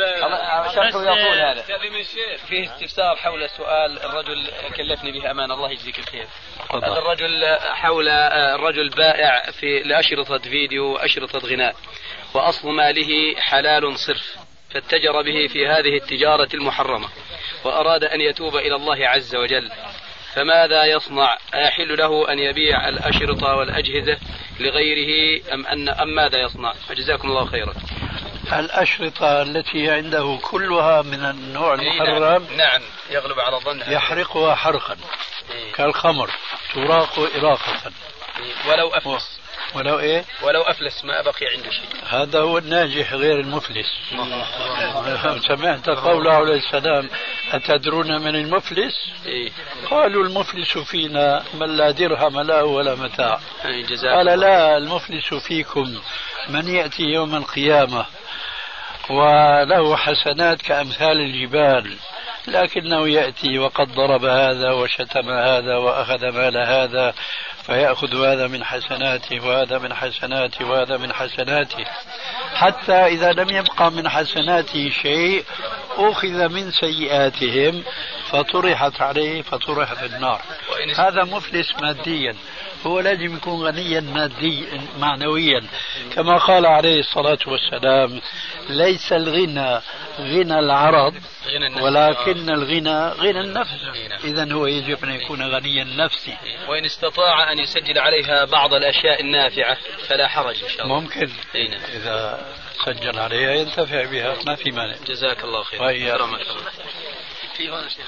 فيه استفسار حول سؤال الرجل كلفني به أمان، الله يجزيك الخير. هذا الرجل حول الرجل بائع لأشرطة فيديو وأشرطة غناء، وأصل ماله حلال صرف، فاتجر به في هذه التجارة المحرمة وأراد أن يتوب إلى الله عز وجل، فماذا يصنع؟ أيحل له أن يبيع الأشرطة والأجهزة لغيره أم ماذا يصنع؟ جزاكم الله خيرا. الأشرطة التي عنده كلها من النوع المحرم نعم يغلب على ظنها، يحرقها حرقا كالخمر، تراق إراقة ولو أفلس. ولو إيه؟ ولو أفلس ما بقي عنده شيء. هذا هو الناجح غير المفلس. سمعت قوله عليه السلام أتدرون من المفلس؟ قالوا المفلس فينا من لا درهم له ولا متاع. قال لا، المفلس فيكم من يأتي يوم القيامة وله حسنات كأمثال الجبال، لكنه يأتي وقد ضرب هذا وشتم هذا وأخذ مال هذا فيأخذ هذا من حسناته وهذا من حسناته وهذا من حسناته، حتى إذا لم يبقى من حسناته شيء أخذ من سيئاتهم فطرحت عليه فطرح في النار. هذا مفلس ماديا، هو لازم يكون غنيا معنويا، كما قال عليه الصلاة والسلام: ليس الغنى غنى العرض ولكن الغنى غنى النفس. إذن هو يجب أن يكون غنيا نفسي. وإن استطاع أن يسجل عليها بعض الأشياء النافعة فلا حرج إن شاء الله. ممكن إذا سجل عليها ينتفع بها، ما في مانع. جزاك الله خير. في هنا شيخ.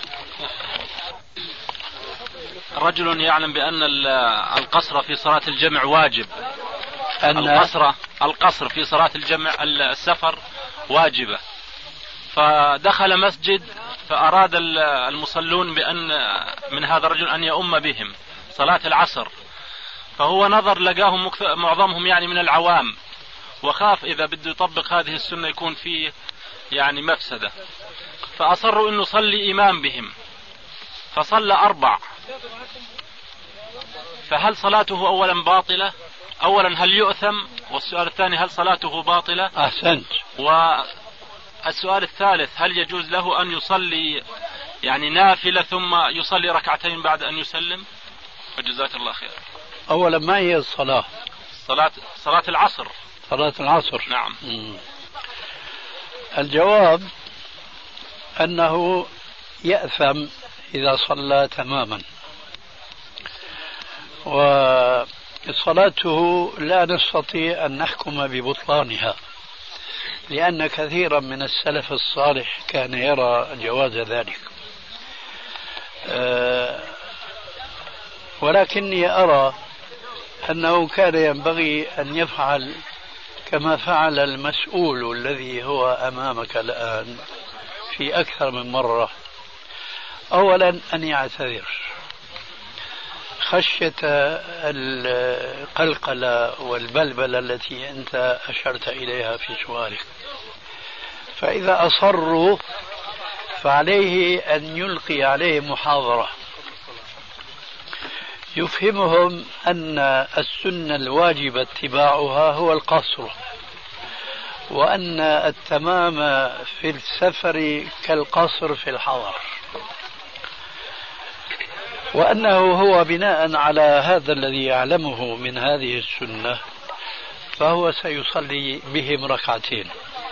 رجل يعلم بأن القصر في صلاة الجمع واجب. القصر في صلاة الجمع السفر واجبة، فدخل مسجد فأراد المصلون بأن من هذا الرجل أن يؤم بهم صلاة العصر، فهو نظر لقاهم معظمهم يعني من العوام، وخاف إذا بده يطبق هذه السنة يكون فيه يعني مفسدة، فأصروا أنه صلي إمام بهم، فصلى 4. فهل صلاته أولا باطلة؟ أولا هل يؤثم؟ والسؤال الثاني هل صلاته باطلة؟ أحسنت. والسؤال الثالث هل يجوز له أن يصلي يعني نافلة ثم يصلي ركعتين بعد أن يسلم؟ وجزاك الله خير. أولا ما هي الصلاة؟ صلاة العصر. صلاة العصر. نعم. الجواب أنه يأثم إذا صلى تماما، وصلاته لا نستطيع أن نحكم ببطلانها، لأن كثيرا من السلف الصالح كان يرى جواز ذلك، ولكني أرى أنه كان ينبغي أن يفعل كما فعل المسؤول الذي هو أمامك الآن في أكثر من مرة. أولا أن يعتذر خشية القلقلة والبلبلة التي أنت أشرت إليها في سؤالك، فإذا أصروا فعليه أن يلقي عليهم محاضرة يفهمهم أن السنة الواجب اتباعها هو القصر، وأن التمام في السفر كالقصر في الحضر، وأنه هو بناء على هذا الذي يعلمه من هذه السنة فهو سيصلي بهم ركعتين،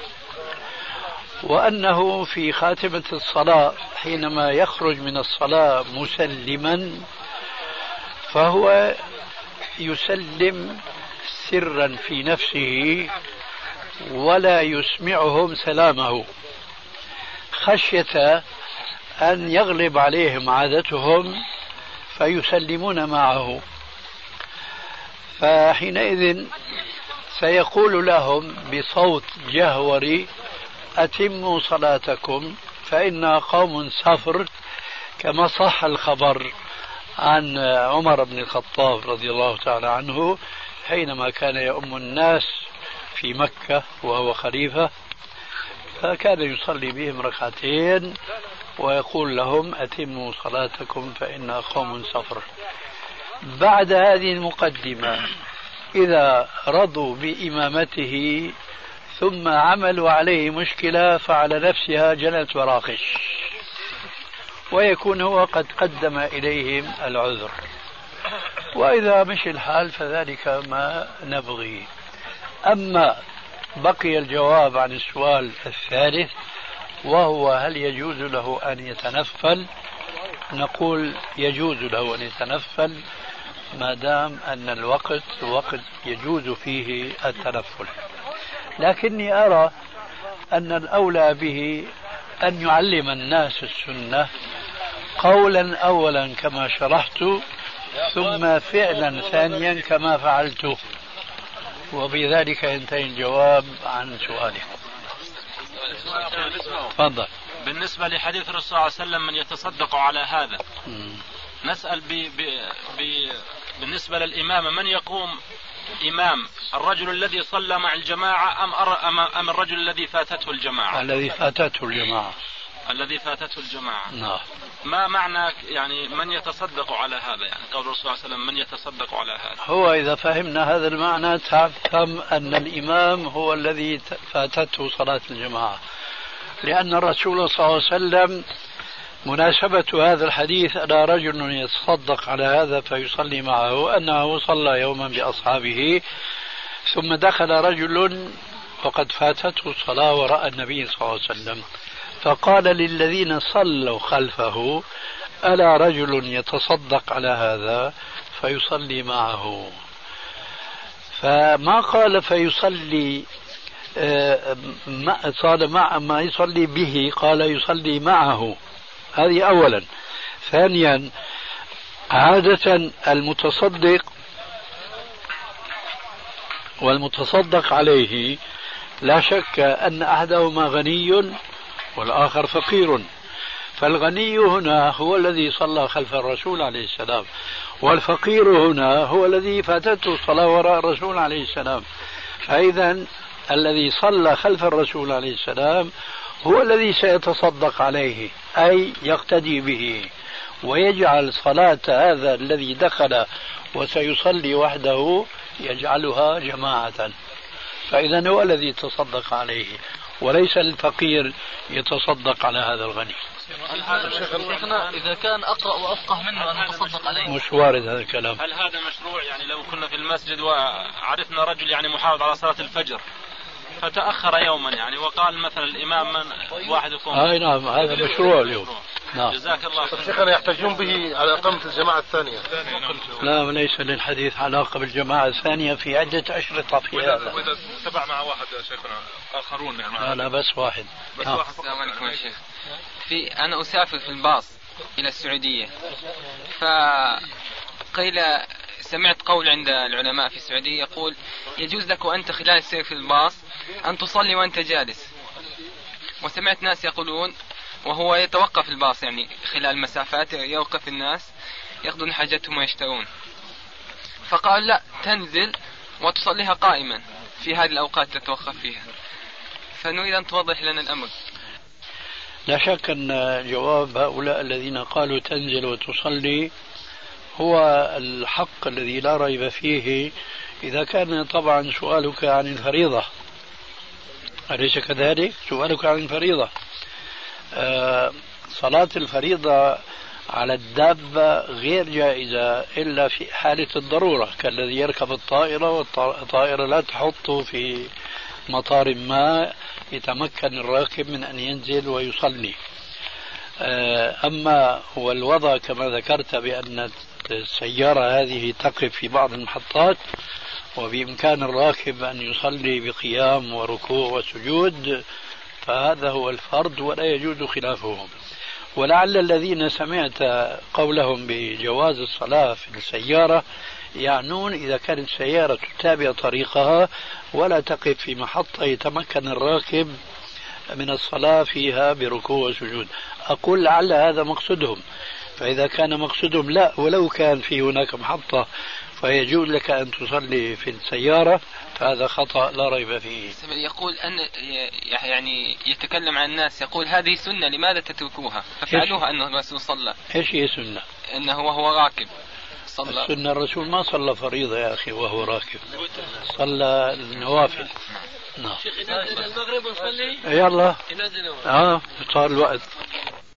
وأنه في خاتمة الصلاة حينما يخرج من الصلاة مسلما فهو يسلم سرا في نفسه ولا يسمعهم سلامه، خشية أن يغلب عليهم عادتهم فيسلمون معه، فحينئذ سيقول لهم بصوت جهوري: أتموا صلاتكم فإنا قوم سفر، كما صح الخبر عن عمر بن الخطاب رضي الله تعالى عنه حينما كان يؤم الناس في مكة وهو خليفة، فكان يصلي بهم ركعتين ويقول لهم: أتموا صلاتكم فإنا قوم سفر. بعد هذه المقدمة إذا رضوا بإمامته ثم عملوا عليه مشكلة فعلى نفسها جنت وراقش، ويكون هو قد قدم إليهم العذر، وإذا مشي الحال فذلك ما نبغي. أما بقي الجواب عن السؤال الثالث وهو هل يجوز له أن يتنفل، نقول يجوز له أن يتنفل ما دام أن الوقت وقت يجوز فيه التنفل، لكني أرى أن الأولى به أن يعلم الناس السنة قولا أولا كما شرحت، ثم فعلا ثانيا كما فعلت، وبذلك ينتهي الجواب عن سؤالك. تفضل. بالنسبة لحديث الرسول صلى الله عليه وسلم من يتصدق على هذا، نسأل بالنسبة للإمامة من يقوم إمام، الرجل الذي صلى مع الجماعة أم الرجل الذي فاتته الجماعة؟ الذي فاتته الجماعة. الذي فاتته الجماعة. نعم. ما معنى يعني من يتصدق على هذا؟ يعني قول الرسول صلى الله عليه وسلم من يتصدق على هذا. هو إذا فهمنا هذا المعنى تفهم أن الإمام هو الذي فاتته صلاة الجماعة، لأن الرسول صلى الله عليه وسلم مناسبة هذا الحديث أن رجل يتصدق على هذا فيصلي معه أنه صلى يوما بأصحابه ثم دخل رجل وقد فاتته الصلاة ورأى النبي صلى الله عليه وسلم فقال للذين صلوا خلفه ألا رجل يتصدق على هذا فيصلي معه. فما قال فيصلي ما يصلي به، قال يصلي معه. هذه أولا. ثانيا عادة المتصدق والمتصدق عليه لا شك أن أحدهما غني والآخر فقير، فالغني هنا هو الذي صلى خلف الرسول عليه السلام، والفقير هنا هو الذي فاتته الصلاة وراء الرسول عليه السلام. فإذا الذي صلى خلف الرسول عليه السلام هو الذي سيتصدق عليه، أي يقتدي به ويجعل صلاة هذا الذي دخل وسيصلي وحده يجعلها جماعة، فإذا هو الذي يتصدق عليه وليس الفقير يتصدق على هذا الغني. شيخنا إذا كان أقرأ وأفقه منه أن يتصدق عليه مش وارد هذا الكلام. هل هذا مشروع؟ يعني لو كنا في المسجد وعرفنا رجل يعني محافظ على صلاة الفجر فتأخر يوما يعني وقال مثلا الإمام من واحد يكون نعم هذا مشروع اليوم. نعم. جزاك الله خير. شيخنا يحتجون به على إقامة الجماعة الثانية. لا ليس للحديث علاقة بالجماعة الثانية في عدة أشرطة في هذا. وإذا تبع مع واحد شيخنا آخرون يعني لا بس واحد. السلام عليكم يا شيخ. أنا أسافر في الباص إلى السعودية، فقيل سمعت قول عند العلماء في السعودية يقول يجوز لك وأنت خلال السير في الباص أن تصلي وأنت جالس، وسمعت ناس يقولون وهو يتوقف الباص يعني خلال مسافات يوقف الناس يأخذون حاجتهم ويشترون، فقال لا تنزل وتصليها قائما في هذه الأوقات تتوقف فيها، فنريد أن توضح لنا الأمر. لا شك أن جواب هؤلاء الذين قالوا تنزل وتصلي هو الحق الذي لا ريب فيه، إذا كان طبعا سؤالك عن الفريضة، أليس كذلك؟ سؤالك عن الفريضة. صلاة الفريضة على الدابة غير جائزة إلا في حالة الضرورة، كالذي يركب الطائرة والطائرة لا تحط في مطار ما يتمكن الراكب من أن ينزل ويصلي. أما هو الوضع كما ذكرت بأن السيارة هذه تقف في بعض المحطات وبإمكان الراكب أن يصلي بقيام وركوع وسجود، فهذا هو الفرض ولا يجوز خلافه. ولعل الذين سمعت قولهم بجواز الصلاة في السيارة يعنون إذا كانت السيارة تتابع طريقها ولا تقف في محطة يتمكن الراكب من الصلاة فيها بركوع وسجود. أقول لعل هذا مقصودهم، فإذا كان مقصودهم لا ولو كان في هناك محطة فيجوز لك أن تصلي في السيارة، فهذا خطأ لا ريب فيه. يقول أن يعني يتكلم عن الناس يقول هذه سنة لماذا تتركوها ففعلوها أنه الرسول صلى. إيش هي سنة؟ أنه وهو راكب صلى. السنة الرسول ما صلى فريضة يا أخي وهو راكب، صلى النوافل. نعم. شيخ ينزل المغرب ونصلي. يلا. صار الوقت.